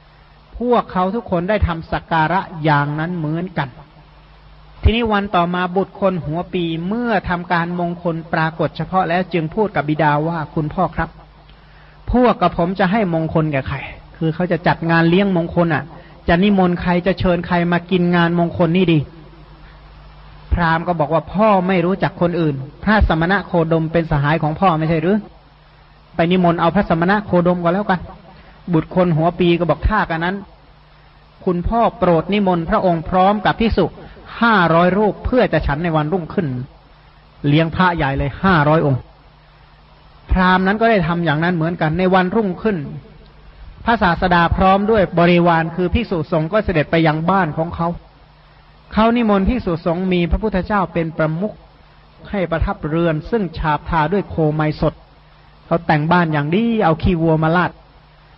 4พวกเขาทุกคนได้ทำสักการะอย่างนั้นเหมือนกันทีนี้วันต่อมาบุตรคนหัวปีเมื่อทำการมงคลปรากฏเฉพาะแล้วจึงพูดกับบิดาว่าคุณพ่อครับพวกกับผมจะให้มงคลแก่ใครคือเขาจะจัดงานเลี้ยงมงคลจะนิมนต์ใครจะเชิญใครมากินงานมงคลนี่ดีพราหมณ์ก็บอกว่าพ่อไม่รู้จักคนอื่นพระสมณะโคดมเป็นสหายของพ่อไม่ใช่หรือไปนิมนต์เอาพระสมณะโคดมก็แล้วกันบุตรคนหัวปีก็บอกท่ากันนั้นคุณพ่อโปรดนิมนต์พระองค์พร้อมกับภิกษุ500 รูปเพื่อจะฉันในวันรุ่งขึ้นเลี้ยงพระใหญ่เลย500 องค์พราหมณ์นั้นก็ได้ทำอย่างนั้นเหมือนกันในวันรุ่งขึ้นพระศาสดาพร้อมด้วยบริวารคือภิกษุสงฆ์ก็เสด็จไปยังบ้านของเขานิมนต์ภิกษุสงฆ์มีพระพุทธเจ้าเป็นประมุขให้ประทับเรือนซึ่งฉาบทาด้วยโคไมสดเขาแต่งบ้านอย่างดีเอาขี้วัวมาลาด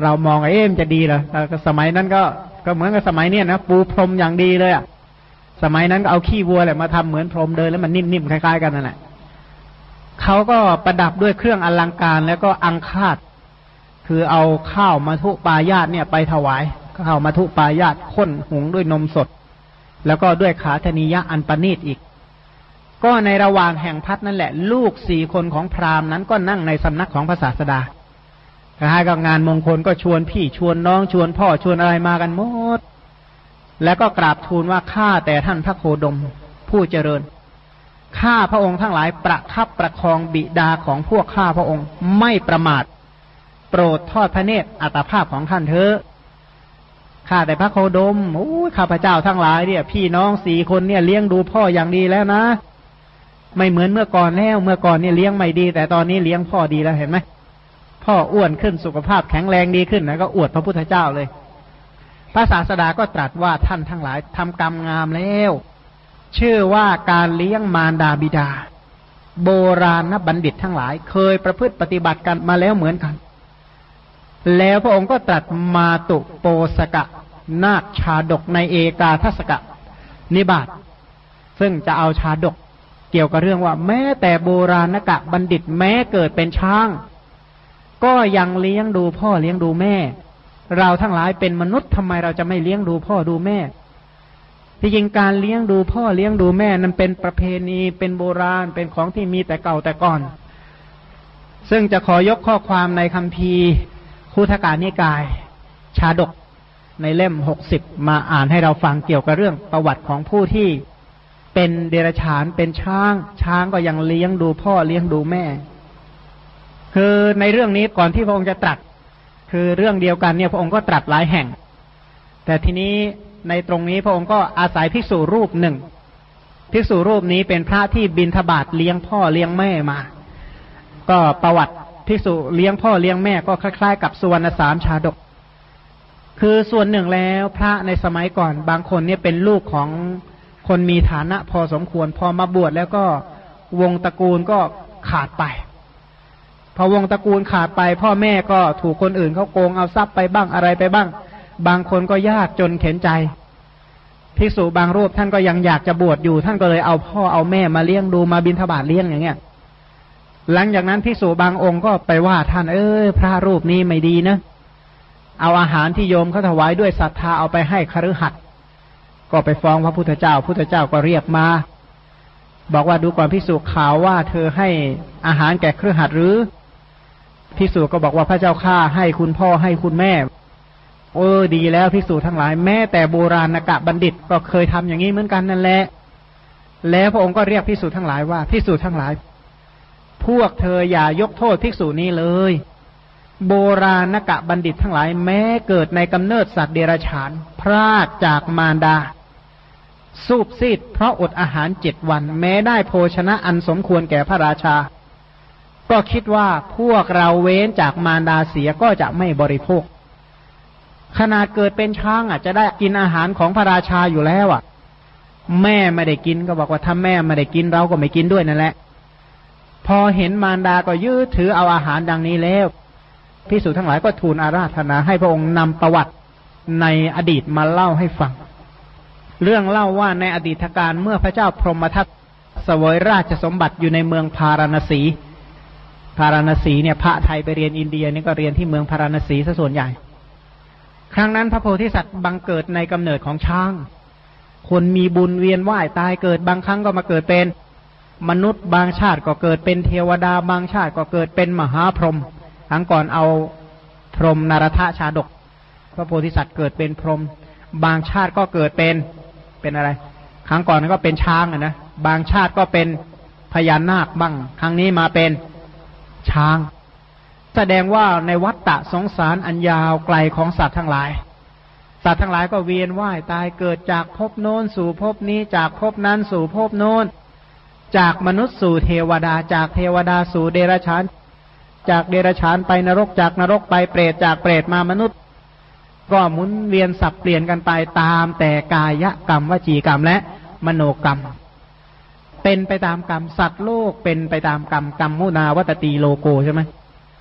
เรามองมันจะดีเหรอสมัยนั้นก็เหมือนกับสมัยเนี้ยนะปูพรมอย่างดีเลยอะสมัยนั้นก็เอาขี้วัวแหละมาทำเหมือนพรมเดินแล้วมันนิ่มๆคล้ายๆกันนั่นแหละเขาก็ประดับด้วยเครื่องอลังการแล้วก็อังคาดคือเอาข้าวมัทุปายาตเนี่ยไปถวายข้าวมัทุปายาตข้นหุงด้วยนมสดแล้วก็ด้วยขาธนิยะอันประณีตอีกก็ในระหว่างแห่งพัดนั่นแหละลูก4 คนของพราหมณ์นั้นก็นั่งในสำนักของพระศาสดาคล้ายกับงานมงคลก็ชวนพี่ชวนน้องชวนพ่อชวนอะไรมากันหมดแล้วก็กราบทูลว่าข้าแต่ท่านพระโคดมผู้เจริญข้าพระองค์ทั้งหลายประคับประคองบิดาของพวกข้าพระองค์ไม่ประมาทโปรดทอดพระเนตรอัตภาพของท่านเถอะข้าแต่พระโคดมข้าพระเจ้าทั้งหลายเนี่ยพี่น้อง4 คนเนี่ยเลี้ยงดูพ่ออย่างดีแล้วนะไม่เหมือนเมื่อก่อนแล้วเมื่อก่อนเนี่ยเลี้ยงไม่ดีแต่ตอนนี้เลี้ยงพ่อดีแล้วเห็นไหมพ่ออ้วนขึ้นสุขภาพแข็งแรงดีขึ้นนะก็อวดพระพุทธเจ้าเลยพระศาสดาก็ตรัสว่าท่านทั้งหลายทำกรรมงามแล้วชื่อว่าการเลี้ยงมารดาบิดาโบราณบัณฑิตทั้งหลายเคยประพฤติปฏิบัติกันมาแล้วเหมือนกันแล้วพระองค์ก็ตรัสมาตุโปสกะนาคชาดกในเอกาทศกะนิบาตซึ่งจะเอาชาดกเกี่ยวกับเรื่องว่าแม้แต่โบราณกะบัณฑิตแม้เกิดเป็นช้างก็ยังเลี้ยงดูพ่อเลี้ยงดูแม่เราทั้งหลายเป็นมนุษย์ทำไมเราจะไม่เลี้ยงดูพ่อดูแม่ที่จริงการเลี้ยงดูพ่อเลี้ยงดูแม่นั้นเป็นประเพณีเป็นโบราณเป็นของที่มีแต่เก่าแต่ก่อนซึ่งจะขอยกข้อความในคัมภีร์คุถกานิกายชาดกในเล่ม60มาอ่านให้เราฟังเกี่ยวกับเรื่องประวัติของผู้ที่เป็นเดรัจฉานเป็นช้างก็ยังเลี้ยงดูพ่อเลี้ยงดูแม่คือในเรื่องนี้ก่อนที่พระองค์จะตรัสคือเรื่องเดียวกันเนี่ยพระองค์ก็ตรัสหลายแห่งแต่ทีนี้ในตรงนี้พระองค์ก็อาศัยภิกษุรูปหนึ่งภิกษุรูปนี้เป็นพระที่บิณฑบาตเลี้ยงพ่อเลี้ยงแม่มาก็ประวัติภิกษุเลี้ยงพ่อเลี้ยงแม่ก็คล้ายๆกับสุวรรณสามชาดกคือส่วนหนึ่งแล้วพระในสมัยก่อนบางคนเนี่ยเป็นลูกของคนมีฐานะพอสมควรพอมาบวชแล้วก็วงตระกูลก็ขาดไปพอวงตระกูลขาดไปพ่อแม่ก็ถูกคนอื่นเขาโกงเอาทรัพย์ไปบ้างอะไรไปบ้างบางคนก็ยากจนเข็ญใจภิกษุบางรูปท่านก็ยังอยากจะบวชอยู่ท่านก็เลยเอาพ่อเอาแม่มาเลี้ยงดูมาบิณฑบาตเลี้ยงอย่างเงี้ยหลังจากนั้นภิกษุบางองค์ก็ไปว่าท่านพระรูปนี้ไม่ดีนะเอาอาหารที่โยมเขาถวายด้วยศรัทธาเอาไปให้คฤหัสถ์ก็ไปฟ้องพระพุทธเจ้าพุทธเจ้าก็เรียกมาบอกว่าดูก่อนภิกษุข่าวว่าเธอให้อาหารแก่คฤหัสถ์หรือภิกษุก็บอกว่าพระเจ้าข้าให้คุณพ่อให้คุณแม่ดีแล้วภิกษุทั้งหลายแม้แต่โบราณกะบัณฑิตก็เคยทำอย่างนี้เหมือนกันนั่นแหละแล้วพระองค์ก็เรียกภิกษุทั้งหลายว่าภิกษุทั้งหลายพวกเธออย่ายกโทษภิกษุนี้เลยโบราณกะบัณฑิตทั้งหลายแม้เกิดในกำเนิดสัตว์เดรัจฉานพรากจากมารดาสูบซีดเพราะอดอาหาร7 วันแม้ได้โภชนะอันสมควรแก่พระราชาก็คิดว่าพวกเราเว้นจากมารดาเสียก็จะไม่บริโภคขนาดเกิดเป็นช้างจะได้กินอาหารของพระราชาอยู่แล้วแม่ไม่ได้กินก็บอกว่าถ้าแม่ไม่ได้กินเราก็ไม่กินด้วยนั่นแหละพอเห็นมารดาก็ยื้อถือเอาอาหารดังนี้แล้วภิกษุทั้งหลายก็ทูลอาราธนาให้พระองค์นำประวัติในอดีตมาเล่าให้ฟังเรื่องเล่าว่าในอดีตการเมื่อพระเจ้าพรหมทัตเสวยราชสมบัติอยู่ในเมืองพาราณสีเนี่ยพระไทยไปเรียนอินเดียนี่ก็เรียนที่เมืองพาราณสีซะส่วนใหญ่ครั้งนั้นพระโพธิสัตว์บังเกิดในกำเนิดของช้างคนมีบุญเวียนว่ายตายเกิดบางครั้งก็มาเกิดเป็นมนุษย์บางชาติก็เกิดเป็นเทวดาบางชาติก็เกิดเป็นมหาพรหมครั้งก่อนเอาพรหมนารถชาดกพระโพธิสัตว์เกิดเป็นพรหมบางชาติก็เกิดเป็นอะไรครั้งก่อนก็เป็นช้างนะบางชาติก็เป็นพญานาคบ้างครั้งนี้มาเป็นช้างแสดงว่าในวัฏฏะสงสารอันยาวไกลของสัตว์ทั้งหลายก็เวียนว่ายตายเกิดจากภพโน้นสู่ภพนี้จากภพนั้นสู่ภพโน้นจากมนุษย์สู่เทวดาจากเทวดาสู่เดรัจฉานจากเดรัจฉานไปนรกจากนรกไปเปรตจากเปรตมามนุษย์ก็หมุนเวียนสับเปลี่ยนกันไปตามแต่กายกรรมวจีกรรมและมโนกรรมเป็นไปตามกรรมสัตว์โลกเป็นไปตามกรรมมุนาวัตตีโลโกใช่ไหม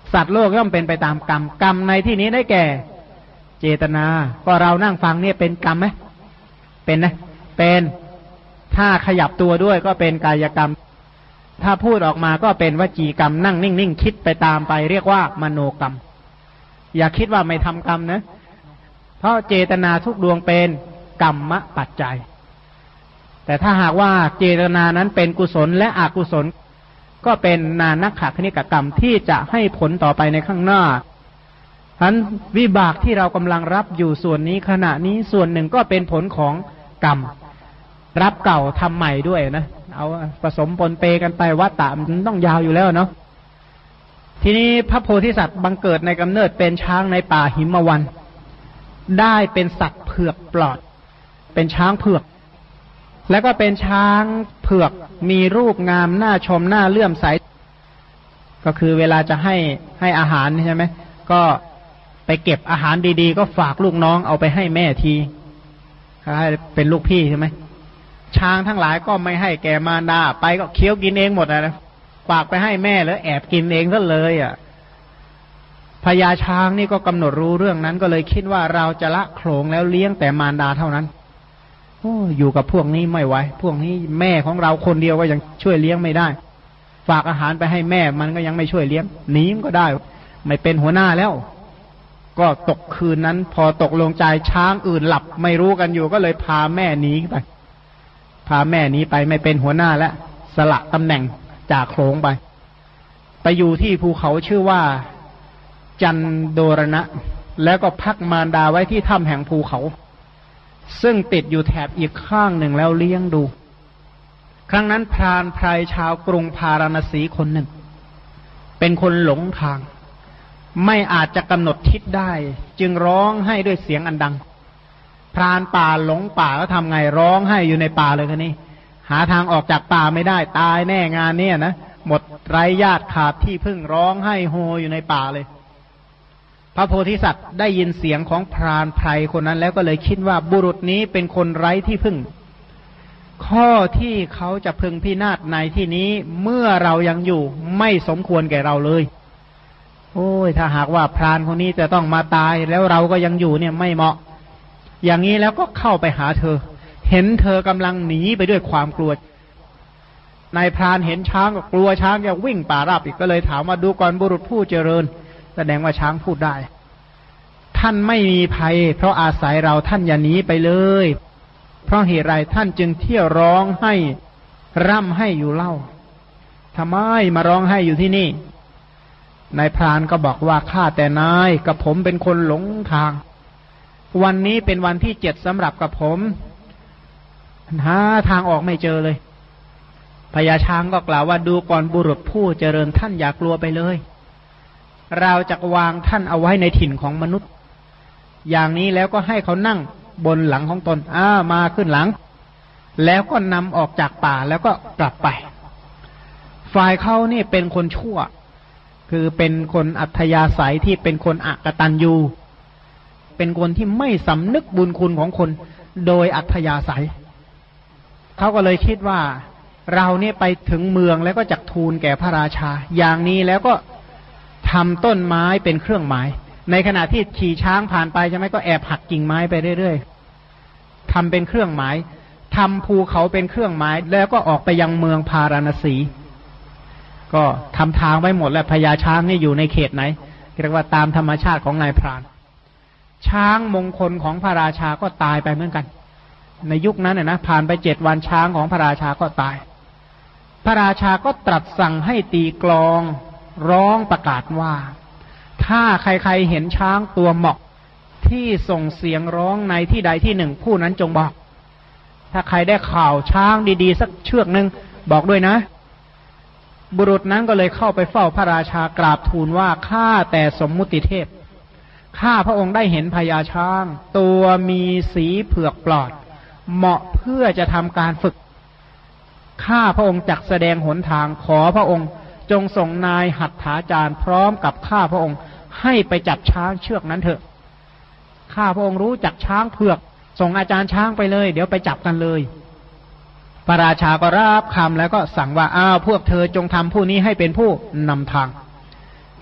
สัตว์โลกย่อมเป็นไปตามกรรมกรรมในที่นี้ได้แก่เจตนาก็เรานั่งฟังเนี่ยเป็นกรรมไหมเป็นนะเป็นถ้าขยับตัวด้วยก็เป็นกายกรรมถ้าพูดออกมาก็เป็นวจีกรรมนั่งนิ่งๆคิดไปตามไปเรียกว่ามโนกรรมอย่าคิดว่าไม่ทำกรรมนะเพราะเจตนาทุกดวงเป็นกรรมปัจจัยแต่ถ้าหากว่าเจตนานั้นเป็นกุศลและอกุศลก็เป็นนานักขคณิกกรรมที่จะให้ผลต่อไปในข้างหน้าฉะนั้นวิบากที่เรากำลังรับอยู่ส่วนนี้ขณะนี้ส่วนหนึ่งก็เป็นผลของกรรมรับเก่าทำใหม่ด้วยนะเอาผสมปนเปกันไปวัฏฏะมันต้องยาวอยู่แล้วเนาะทีนี้พระโพธิสัตว์บังเกิดในกำเนิดเป็นช้างในป่าหิมวันได้เป็นสัตว์เผือกปลอดเป็นช้างเผือกแล้วก็เป็นช้างเผือกมีรูปงามน่าชมน่าเลื่อมใสก็คือเวลาจะให้อาหารใช่ไหมก็ไปเก็บอาหารดีๆก็ฝากลูกน้องเอาไปให้แม่ทีให้เป็นลูกพี่ใช่ไหมช้างทั้งหลายก็ไม่ให้แกมารดาไปก็เคี้ยวกินเองหมดนะฝากไปให้แม่แล้วแอบกินเองซะเลยอ่ะพญาช้างนี่ก็กำหนดรู้เรื่องนั้นก็เลยคิดว่าเราจะละโขลงแล้วเลี้ยงแต่มารดาเท่านั้นโอ้อยู่กับพวกนี้ไม่ไหวพวกนี้แม่ของเราคนเดียวก็ยังช่วยเลี้ยงไม่ได้ฝากอาหารไปให้แม่มันก็ยังไม่ช่วยเลี้ยงหนีก็ได้ไม่เป็นหัวหน้าแล้วก็ตกคืนนั้นพอตกลงใจช้างอื่นหลับไม่รู้กันอยู่ก็เลยพาแม่หนีไปพาแม่หนีไปไม่เป็นหัวหน้าแล้วสละตำแหน่งจากโขลงไปอยู่ที่ภูเขาชื่อว่าจันโดรณะแล้วก็พักมารดาไว้ที่ถ้ำแห่งภูเขาซึ่งติดอยู่แถบอีกข้างหนึ่งแล้วเลี้ยงดูครั้งนั้นพรานไพรชาวกรุงพาราณสีคนหนึ่งเป็นคนหลงทางไม่อาจจะกำหนดทิศได้จึงร้องให้ด้วยเสียงอันดังพรานป่าหลงป่าก็ทำไงร้องให้อยู่ในป่าเลยคันนี้หาทางออกจากป่าไม่ได้ตายแน่งานเนี่ยนะหมดไร้ญาติขาดที่พึ่งร้องให้โฮอยู่ในป่าเลยพระโพธิสัตว์ได้ยินเสียงของพรานไพรคนนั้นแล้วก็เลยคิดว่าบุรุษนี้เป็นคนไร้ที่พึ่งข้อที่เขาจะพึงพินาศในที่นี้เมื่อเรายังอยู่ไม่สมควรแก่เราเลยโอ้ยถ้าหากว่าพรานคนนี้จะต้องมาตายแล้วเราก็ยังอยู่เนี่ยไม่เหมาะอย่างนี้แล้วก็เข้าไปหาเธอเห็นเธอกำลังหนีไปด้วยความกลัวนายพรานเห็นช้างก็กลัวช้างจะวิ่งป่าราบอีกก็เลยถามว่าดูก่อนบุรุษผู้เจริญแสดงว่าช้างพูดได้ท่านไม่มีภัยเพราะอาศัยเราท่านอย่าหนีไปเลยเพราะเหตุไรท่านจึงเที่ยวร้องให้ร่ำให้อยู่เล่าทำไมมาร้องให้อยู่ที่นี่นายพรานก็บอกว่าข้าแต่นายกับผมเป็นคนหลงทางวันนี้เป็นวันที่7สำหรับกับผมหาทางออกไม่เจอเลยพญาช้างก็กล่าวว่าดูก่อนบุรุษผู้เจริญท่านอย่ากลัวไปเลยเราจะวางท่านเอาไว้ในถิ่นของมนุษย์อย่างนี้แล้วก็ให้เขานั่งบนหลังของตนมาขึ้นหลังแล้วก็นำออกจากป่าแล้วก็กลับไปฝ่ายเขานี่เป็นคนชั่วคือเป็นคนอัธยาศัยที่เป็นคนอกตัญญูเป็นคนที่ไม่สำนึกบุญคุณของคนโดยอัธยาศัยเขาก็เลยคิดว่าเราเนี่ยไปถึงเมืองแล้วก็จักทูลแก่พระราชาอย่างนี้แล้วก็ทำต้นไม้เป็นเครื่องหมายในขณะที่ขี่ช้างผ่านไปใช่ไหมก็แอบหักกิ่งไม้ไปเรื่อยๆทำเป็นเครื่องหมายทำภูเขาเป็นเครื่องหมายแล้วก็ออกไปยังเมืองพาราณสีก็ทำทางไว้หมดแล้วพญาช้างนี่อยู่ในเขตไหนเรียกว่าตามธรรมชาติของนายพรานช้างมงคลของพระราชาก็ตายไปเหมือนกันในยุคนั้นนะผ่านไป7 วันช้างของพระราชาก็ตายพระราชาก็ตรัสสั่งให้ตีกลองร้องประกาศว่าถ้าใครๆเห็นช้างตัวเหมาะที่ส่งเสียงร้องในที่ใดที่หนึ่งผู้นั้นจงบอกถ้าใครได้ข่าวช้างดีๆสักเชือกนึงบอกด้วยนะบุรุษนั้นก็เลยเข้าไปเฝ้าพระราชากราบทูลว่าข้าแต่สมมุติเทพข้าพระองค์ได้เห็นพญาช้างตัวมีสีเผือกปลอดเหมาะเพื่อจะทำการฝึกข้าพระองค์จักแสดงหนทางขอพระองค์จงส่งนายหัตถาจารย์พร้อมกับข้าพระองค์ให้ไปจับช้างเชือกนั้นเถอะข้าพระองค์รู้จักช้างเผือกส่งอาจารย์ช้างไปเลยเดี๋ยวไปจับกันเลยพระราชาก็รับคำแล้วก็สั่งว่าพวกเธอจงทำผู้นี้ให้เป็นผู้นำทาง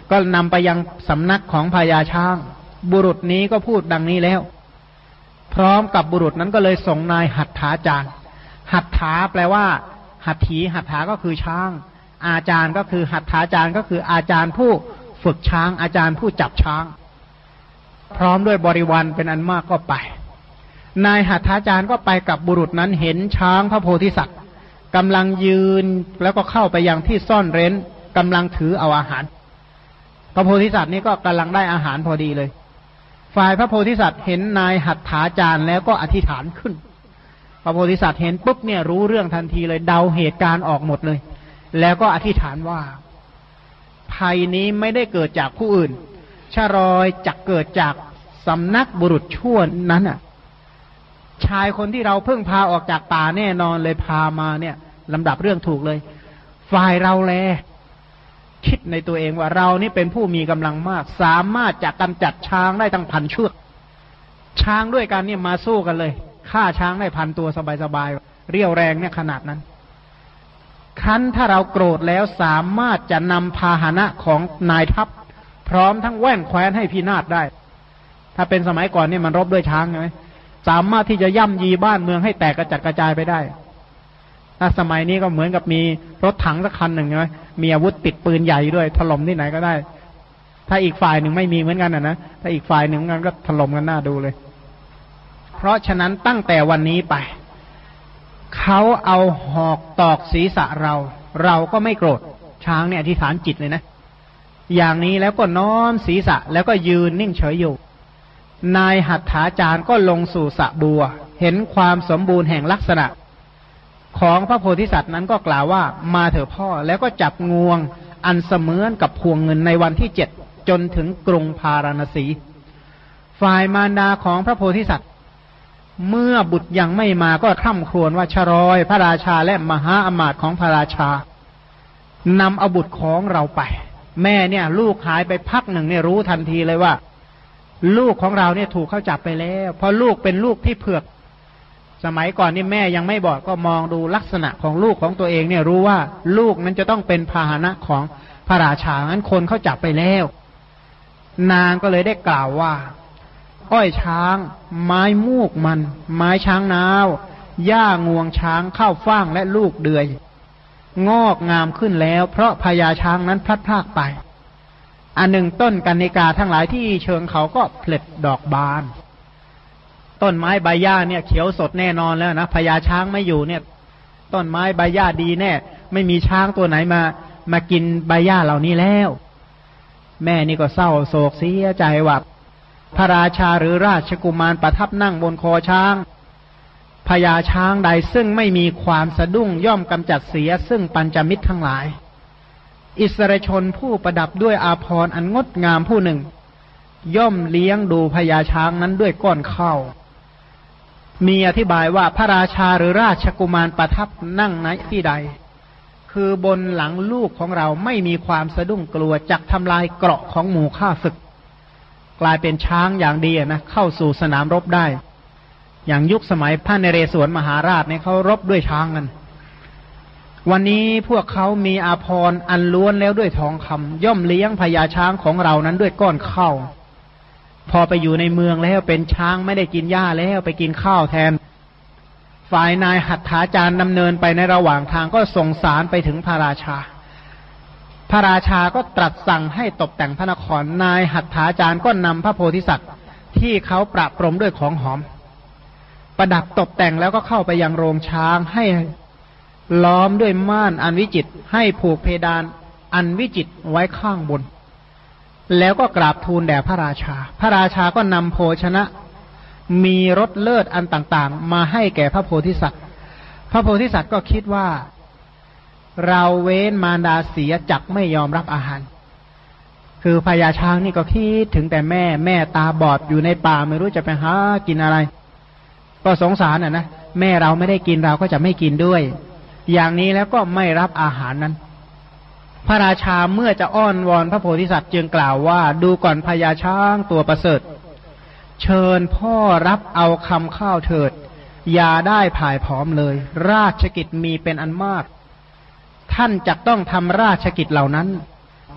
ก็นำไปยังสำนักของพญาช้างบุรุษนี้ก็พูดดังนี้แล้วพร้อมกับบุรุษนั้นก็เลยส่งนายหัตถาจารย์หัตถาแปลว่าหัตถีหัตถาก็คือช้างอาจารย์ก็คือหัตถาจารย์ก็คืออาจารย์ผู้ฝึกช้างอาจารย์ผู้จับช้างพร้อมด้วยบริวารเป็นอันมากก็ไปนายหัตถาจารย์ก็ไปกับบุรุษนั้นเห็นช้างพระโพธิสัตว์กำลังยืนแล้วก็เข้าไปยังที่ซ่อนเร้นกำลังถือเอาอาหารพระโพธิสัตว์นี่ก็กำลังได้อาหารพอดีเลยฝ่ายพระโพธิสัตว์เห็นนายหัตถาจารย์แล้วก็อธิษฐานขึ้นพระโพธิสัตว์เห็นปุ๊บเนี่ยรู้เรื่องทันทีเลยเดาเหตุการณ์ออกหมดเลยแล้วก็อธิษฐานว่าภัยนี้ไม่ได้เกิดจากผู้อื่นชะรอยจักเกิดจากสำนักบุรุษชั่วนั้นอ่ะชายคนที่เราเพิ่งพาออกจากป่าแน่นอนเลยพามาเนี่ยลำดับเรื่องถูกเลยฝ่ายเราแลคิดในตัวเองว่าเรานี่เป็นผู้มีกำลังมากสามารถจะกำจัดช้างได้ตั้งพันเชือกช้างด้วยกันเนี่ยมาสู้กันเลยฆ่าช้างได้1,000 ตัวสบายๆเรี่ยวแรงเนี่ยขนาดนั้นครั้นถ้าเราโกรธแล้วสามารถจะนำพาหนะของนายทัพพร้อมทั้งแว่นแคว้นให้พินาศได้ถ้าเป็นสมัยก่อนเนี่ยมันรบด้วยช้างใช่ไหมสามารถที่จะย่ำยีบ้านเมืองให้แตกกระจัดกระจายไปได้ถ้าสมัยนี้ก็เหมือนกับมีรถถังสักคันหนึ่งใช่ไหมมีอาวุธติดปืนใหญ่ด้วยถล่มที่ไหนก็ได้ถ้าอีกฝ่ายหนึ่งไม่มีเหมือนกันนะถ้าอีกฝ่ายหนึ่งกันก็ถล่มกันหน้าดูเลยเพราะฉะนั้นตั้งแต่วันนี้ไปเขาเอาหอกตอกศีรษะเราก็ไม่โกรธช้างเนี่ยอธิษฐานจิตเลยนะอย่างนี้แล้วก็น้อมศีรษะแล้วก็ยืนนิ่งเฉยอยู่นายหัตถาจารย์ก็ลงสู่สระบัวเห็นความสมบูรณ์แห่งลักษณะของพระโพธิสัตว์นั้นก็กล่าวว่ามาเถอะพ่อแล้วก็จับงวงอันเสมือนกับพวงเงินในวันที่7จนถึงกรุงพาราณสีฝ่ายมารดาของพระโพธิสัตว์เมื่อบุตรยังไม่มาก็คร่ำครวญว่าชรอยพระราชาและมหาอมาตย์ของพระราชานำเอาบุตรของเราไปแม่เนี่ยลูกหายไปพักหนึ่งเนี่ยรู้ทันทีเลยว่าลูกของเราเนี่ยถูกเขาจับไปแล้วเพราะลูกเป็นลูกที่เผือกสมัยก่อนนี่แม่ยังไม่บอกก็มองดูลักษณะของลูกของตัวเองเนี่ยรู้ว่าลูกนั้นจะต้องเป็นพาหนะของพระราชางั้นคนเขาจับไปแล้วนางก็เลยได้กล่าวว่าอ้อยช้างไม้มูกมันไม้ช้างนาวหญ้างวงช้างข้าวฟ่างและลูกเดือยงอกงามขึ้นแล้วเพราะพญาช้างนั้นพลัดพรากไปอันหนึ่งต้นกัญญกาทั้งหลายที่เชิงเขาก็ผลิดอกบานต้นไม้ใบหญ้าเนี่ยเขียวสดแน่นอนแล้วนะพญาช้างไม่อยู่เนี่ยต้นไม้ใบหญ้าดีแน่ไม่มีช้างตัวไหนมากินใบหญ้าเหล่านี้แล้วแม่นี่ก็เศร้าโศกเสียใจว่าพระราชาหรือราชกุมารประทับนั่งบนคอช้างพญาช้างใดซึ่งไม่มีความสะดุ้งย่อมกำจัดเสียซึ่งปัญจมิตรทั้งหลายอิสรชนผู้ประดับด้วยอาภรณ์อันงดงามผู้หนึ่งย่อมเลี้ยงดูพญาช้างนั้นด้วยก้อนข้าวมีอธิบายว่าพระราชาหรือราชกุมารประทับนั่งณที่ใดคือบนหลังลูกของเราไม่มีความสะดุ้งกลัวจักทำลายเกราะของหมู่ข้าศึกกลายเป็นช้างอย่างดีนะเข้าสู่สนามรบได้อย่างยุคสมัยพระนเรศวรมหาราชเนี่ยเขารบด้วยช้างกันวันนี้พวกเขามีอาภรณ์อันล้วนแล้วด้วยทองคำย่อมเลี้ยงพญาช้างของเรานั้นด้วยก้อนข้าวพอไปอยู่ในเมืองแล้วเป็นช้างไม่ได้กินหญ้าแล้วไปกินข้าวแทนฝ่ายนายหัตถาจารย์ดำเนินไปในระหว่างทางก็ส่งสารไปถึงพระราชาพระราชาก็ตรัสสั่งให้ตกแต่งพระนครนายหัตถาจารย์ก็นำพระโพธิสัตว์ที่เขาประพรมด้วยของหอมประดับตกแต่งแล้วก็เข้าไปยังโรงช้างให้ล้อมด้วยม่านอันวิจิตรให้ผูกเพดานอันวิจิตรไว้ข้างบนแล้วก็กราบทูลแด่พระราชาพระราชาก็นำโภชนะมีรสเลิศอันต่างๆมาให้แก่พระโพธิสัตว์พระโพธิสัตว์ก็คิดว่าเราเว้นมารดาเสียจักไม่ยอมรับอาหารคือพญาช้างนี่ก็คิดถึงแต่แม่ตาบอดอยู่ในป่าไม่รู้จะไปหากินอะไรก็สงสารนะแม่เราไม่ได้กินเราก็จะไม่กินด้วยอย่างนี้แล้วก็ไม่รับอาหารนั้นพระราชาเมื่อจะอ้อนวอนพระโพธิสัตว์จึงกล่าวว่าดูก่อนพญาช้างตัวประเสริฐเชิญพ่อรับเอาคำข้าวเถิดอย่าได้ผ่ายผอมเลยราชกิจมีเป็นอันมากท่านจะต้องทำราชกิจเหล่านั้น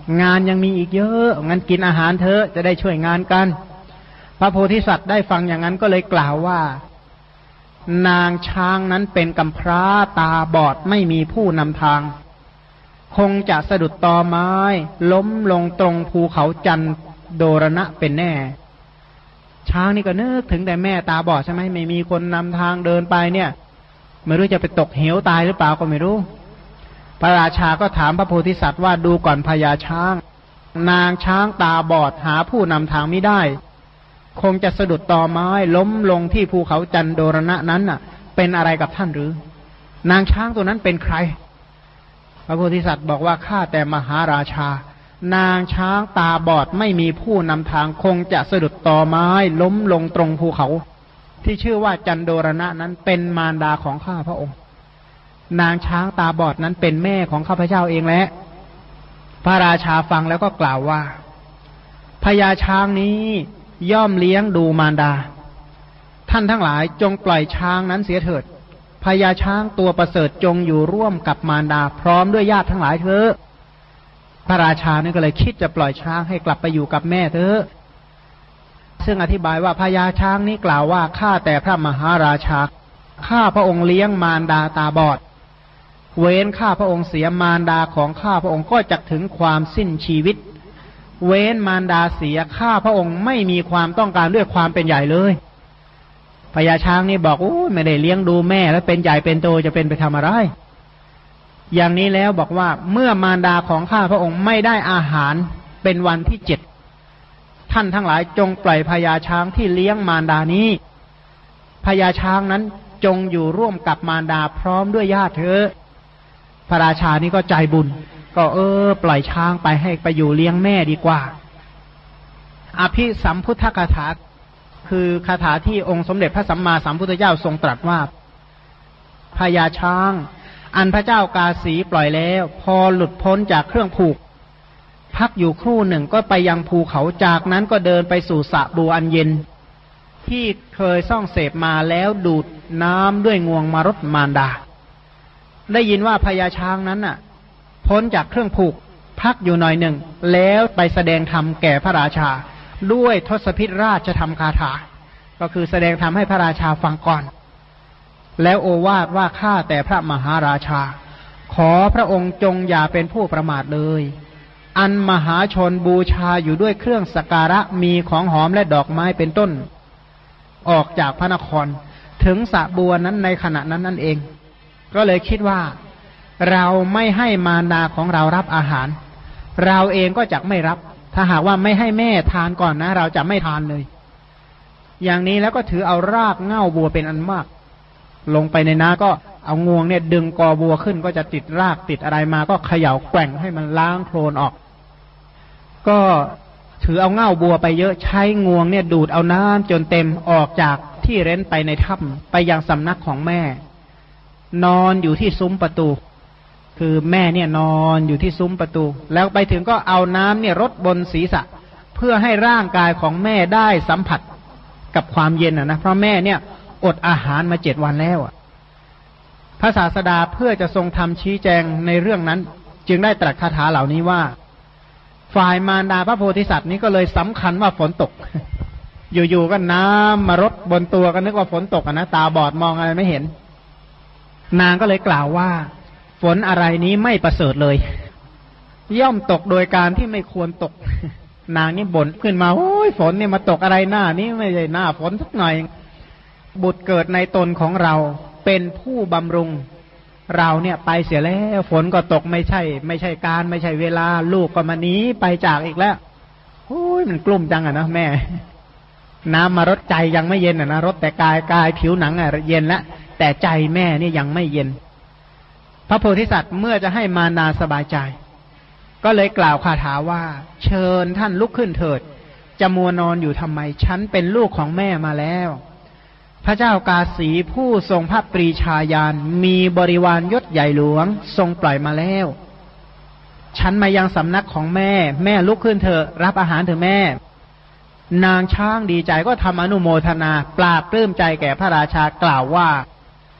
งานยังมีอีกเยอะงั้นกินอาหารเถอะจะได้ช่วยงานกันพระโพธิสัตว์ได้ฟังอย่างนั้นก็เลยกล่าวว่านางช้างนั้นเป็นกำพร้าตาบอดไม่มีผู้นำทางคงจะสะดุดตอไม้ล้มลงตรงภูเขาจันโดรณะเป็นแน่ช้างนี่ก็นึกถึงแต่แม่ตาบอดใช่ไหมไม่มีคนนำทางเดินไปเนี่ยไม่รู้จะไปตกเหวตายหรือเปล่าก็ไม่รู้พระราชาก็ถามพระโพธิสัตว์ว่าดูก่อนพญาช้างนางช้างตาบอดหาผู้นำทางไม่ได้คงจะสะดุดตอไม้ล้มลงที่ภูเขาจันโดรณะนั้นน่ะเป็นอะไรกับท่านหรือนางช้างตัวนั้นเป็นใครพระโพธิสัตว์บอกว่าข้าแต่มหาราชานางช้างตาบอดไม่มีผู้นำทางคงจะสะดุดตอไม้ล้มลงตรงภูเขาที่ชื่อว่าจันโดรณะนั้นเป็นมารดาของข้าพระองค์นางช้างตาบอดนั้นเป็นแม่ของข้าพเจ้าเองแหละพระราชาฟังแล้วก็กล่าวว่าพญาช้างนี้ย่อมเลี้ยงดูมารดาท่านทั้งหลายจงปล่อยช้างนั้นเสียเถิดพญาช้างตัวประเสริฐจงอยู่ร่วมกับมารดาพร้อมด้วยญาติทั้งหลายเถอะพระราชาเนี่ยก็เลยคิดจะปล่อยช้างให้กลับไปอยู่กับแม่เถอะซึ่งอธิบายว่าพญาช้างนี้กล่าวว่าข้าแต่พระมหาราชาข้าพระองค์เลี้ยงมารดาตาบอดเว้นข้าพระองค์เสียมารดาของข้าพระองค์ก็จะถึงความสิ้นชีวิตเว้นมารดาเสียข้าพระองค์ไม่มีความต้องการด้วยความเป็นใหญ่เลยพญาช้างนี่บอกโอ้ไม่ได้เลี้ยงดูแม่แล้วเป็นใหญ่เป็นโตจะเป็นไปทำอะไรอย่างนี้แล้วบอกว่าเมื่อมารดาของข้าพระองค์ไม่ได้อาหารเป็นวันที่7ท่านทั้งหลายจงปล่อยพญาช้างที่เลี้ยงมารดานี้พญาช้างนั้นจงอยู่ร่วมกับมารดาพร้อมด้วยญาติเถอะพระราชานี่ก็ใจบุญก็ปล่อยช้างไปให้ไปอยู่เลี้ยงแม่ดีกว่าอภิสัมพุทธคาถาคือคาถาที่องค์สมเด็จพระสัมมาสัมพุทธเจ้าทรงตรัสว่าพญาช้างอันพระเจ้ากาสีปล่อยแล้วพอหลุดพ้นจากเครื่องผูกพักอยู่ครู่หนึ่งก็ไปยังภูเขาจากนั้นก็เดินไปสู่สระบัวอันเย็นที่เคยซ่องเสพมาแล้วดูดน้ำด้วยงวงมารดมารดาได้ยินว่าพญาช้างนั้นน่ะพ้นจากเครื่องผูกพักอยู่หน่อยหนึ่งแล้วไปแสดงธรรมแก่พระราชาด้วยทศพิธราชธรรมคาถาก็คือแสดงธรรมให้พระราชาฟังก่อนแล้วโอวาทว่าข้าแต่พระมหาราชาขอพระองค์จงอย่าเป็นผู้ประมาทเลยอันมหาชนบูชาอยู่ด้วยเครื่องสักการะมีของหอมและดอกไม้เป็นต้นออกจากพระนครถึงสระบัวนั้นในขณะนั้นนั่นเองก็เลยคิดว่าเราไม่ให้มารดาของเรารับอาหารเราเองก็จะไม่รับถ้าหากว่าไม่ให้แม่ทานก่อนนะเราจะไม่ทานเลยอย่างนี้แล้วก็ถือเอารากเง่าบัวเป็นอันมากลงไปในน้ำก็เอางวงเนี่ยดึงกอบัวขึ้นก็จะติดรากติดอะไรมาก็เขย่าแกว่งให้มันล้างโคลนออกก็ถือเอาเง่าบัวไปเยอะใช้งวงเนี่ยดูดเอาน้ำจนเต็มออกจากที่เร้นไปในถ้ำไปยังสำนักของแม่นอนอยู่ที่ซุ้มประตูคือแม่เนี่ยนอนอยู่ที่ซุ้มประตูแล้วไปถึงก็เอาน้ำเนี่ยรดบนศีรษะเพื่อให้ร่างกายของแม่ได้สัมผัสกับความเย็นนะเพราะแม่เนี่ยอดอาหารมา7 วันแล้วพระศาสดาเพื่อจะทรงทำชี้แจงในเรื่องนั้นจึงได้ตรัสคาถาเหล่านี้ว่าฝ่ายมารดาพระโพธิสัตว์นี้ก็เลยสำคัญว่าฝนตก อยู่ๆก็น้ำมารดบนตัวก็นึกว่าฝนตกนะตาบอดมองอะไรไม่เห็นนางก็เลยกล่าวว่าฝนอะไรนี้ไม่ประเสริฐเลยย่อมตกโดยการที่ไม่ควรตก นางนี่บ่นขึ้นมาโอ้ยฝนเนี่ยมาตกอะไรหน้านี้ไม่ใช่หน้าฝนสักหน่อยบุตรเกิดในตนของเราเป็นผู้บำรุงเราเนี่ยไปเสียแล้วฝนก็ตกไม่ใช่การไม่ใช่เวลาลูกก็มาหนีไปจากอีกแล้วโอ้ยมันกลุ้มจังนะแม่น้ำมารดใจยังไม่เย็นนะรดแต่กายผิวหนังเย็นแล้วแต่ใจแม่นี่ยังไม่เย็นพระโพธิสัตว์เมื่อจะให้มารดาสบายใจก็เลยกล่าวคาถาว่าเชิญท่านลุกขึ้นเถิดจะมัวนอนอยู่ทำไมฉันเป็นลูกของแม่มาแล้วพระเจ้ากาสีผู้ทรงพระปรีชาญาณมีบริวารยศใหญ่หลวงทรงปล่อยมาแล้วฉันมายังสำนักของแม่ลุกขึ้นเถอะรับอาหารเถอะแม่นางช้างดีใจก็ทำอนุโมทนาปราบปลื้มใจแก่พระราชากล่าวว่า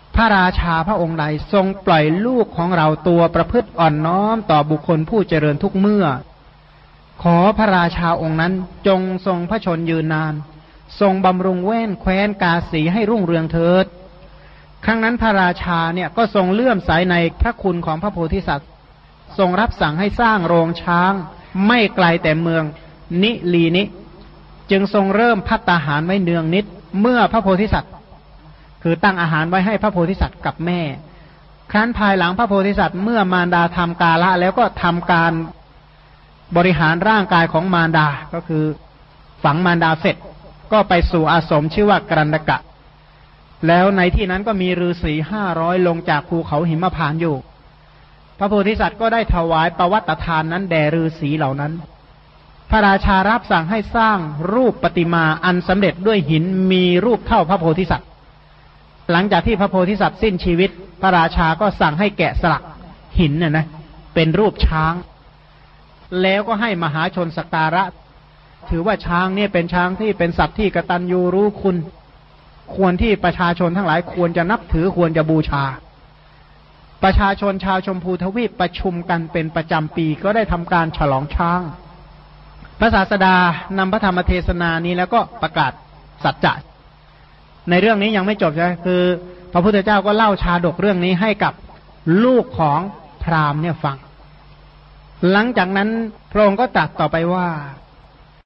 พระราชาพระองค์ใดทรงปล่อยลูกของเราตัวประพฤติอ่อนน้อมต่อบุคคลผู้เจริญทุกเมื่อขอพระราชาองค์นั้นจงทรงพระชนยืนนานทรงบำรุงแว่นแคว้นกาสีให้รุ่งเรืองเถิดครั้งนั้นพระราชาเนี่ยก็ทรงเลื่อมใสในพระคุณของพระโพธิสัตว์ทรงรับสั่งให้สร้างโรงช้างไม่ไกลแต่เมืองนิลีนิจึงทรงเริ่มภัตตาหารไว้เนืองนิดเมื่อพระโพธิสัตว์คือตั้งอาหารไว้ให้พระโพธิสัตว์กับแม่ครั้นภายหลังพระโพธิสัตว์เมื่อมารดาทำกาละแล้วก็ทำการบริหารร่างกายของมารดาก็คือฝังมารดาเสร็จก็ไปสู่อาสมชื่อว่ากรันดกะแล้วในที่นั้นก็มีฤาษี500ลงจากภูเขาหิมพานต์อยู่พระโพธิสัตว์ก็ได้ถวายปวัตตทานนั้นแด่ฤาษีเหล่านั้นพระราชารับสั่งให้สร้างรูปประติมาอันสำเร็จด้วยหินมีรูปเท่าพระโพธิสัตว์หลังจากที่พระโพธิสัตว์สิ้นชีวิตพระราชาก็สั่งให้แกะสลักหินน่ะนะเป็นรูปช้างแล้วก็ให้มหาชนสักการะถือว่าช้างเนี่ยเป็นช้างที่เป็นสัตว์ที่กตัญญูรู้คุณควรที่ประชาชนทั้งหลายควรจะนับถือควรจะบูชาประชาชนชาวชมพูทวีปประชุมกันเป็นประจำปีก็ได้ทำการฉลองช้างพระศาสดานำพระธรรมเทศนานี้แล้วก็ประกาศสัจจะในเรื่องนี้ยังไม่จบใช่ไหมคือพระพุทธเจ้าก็เล่าชาดกเรื่องนี้ให้กับลูกของพราหมณ์เนี่ยฟังหลังจากนั้นพระองค์ก็ตรัสต่อไปว่า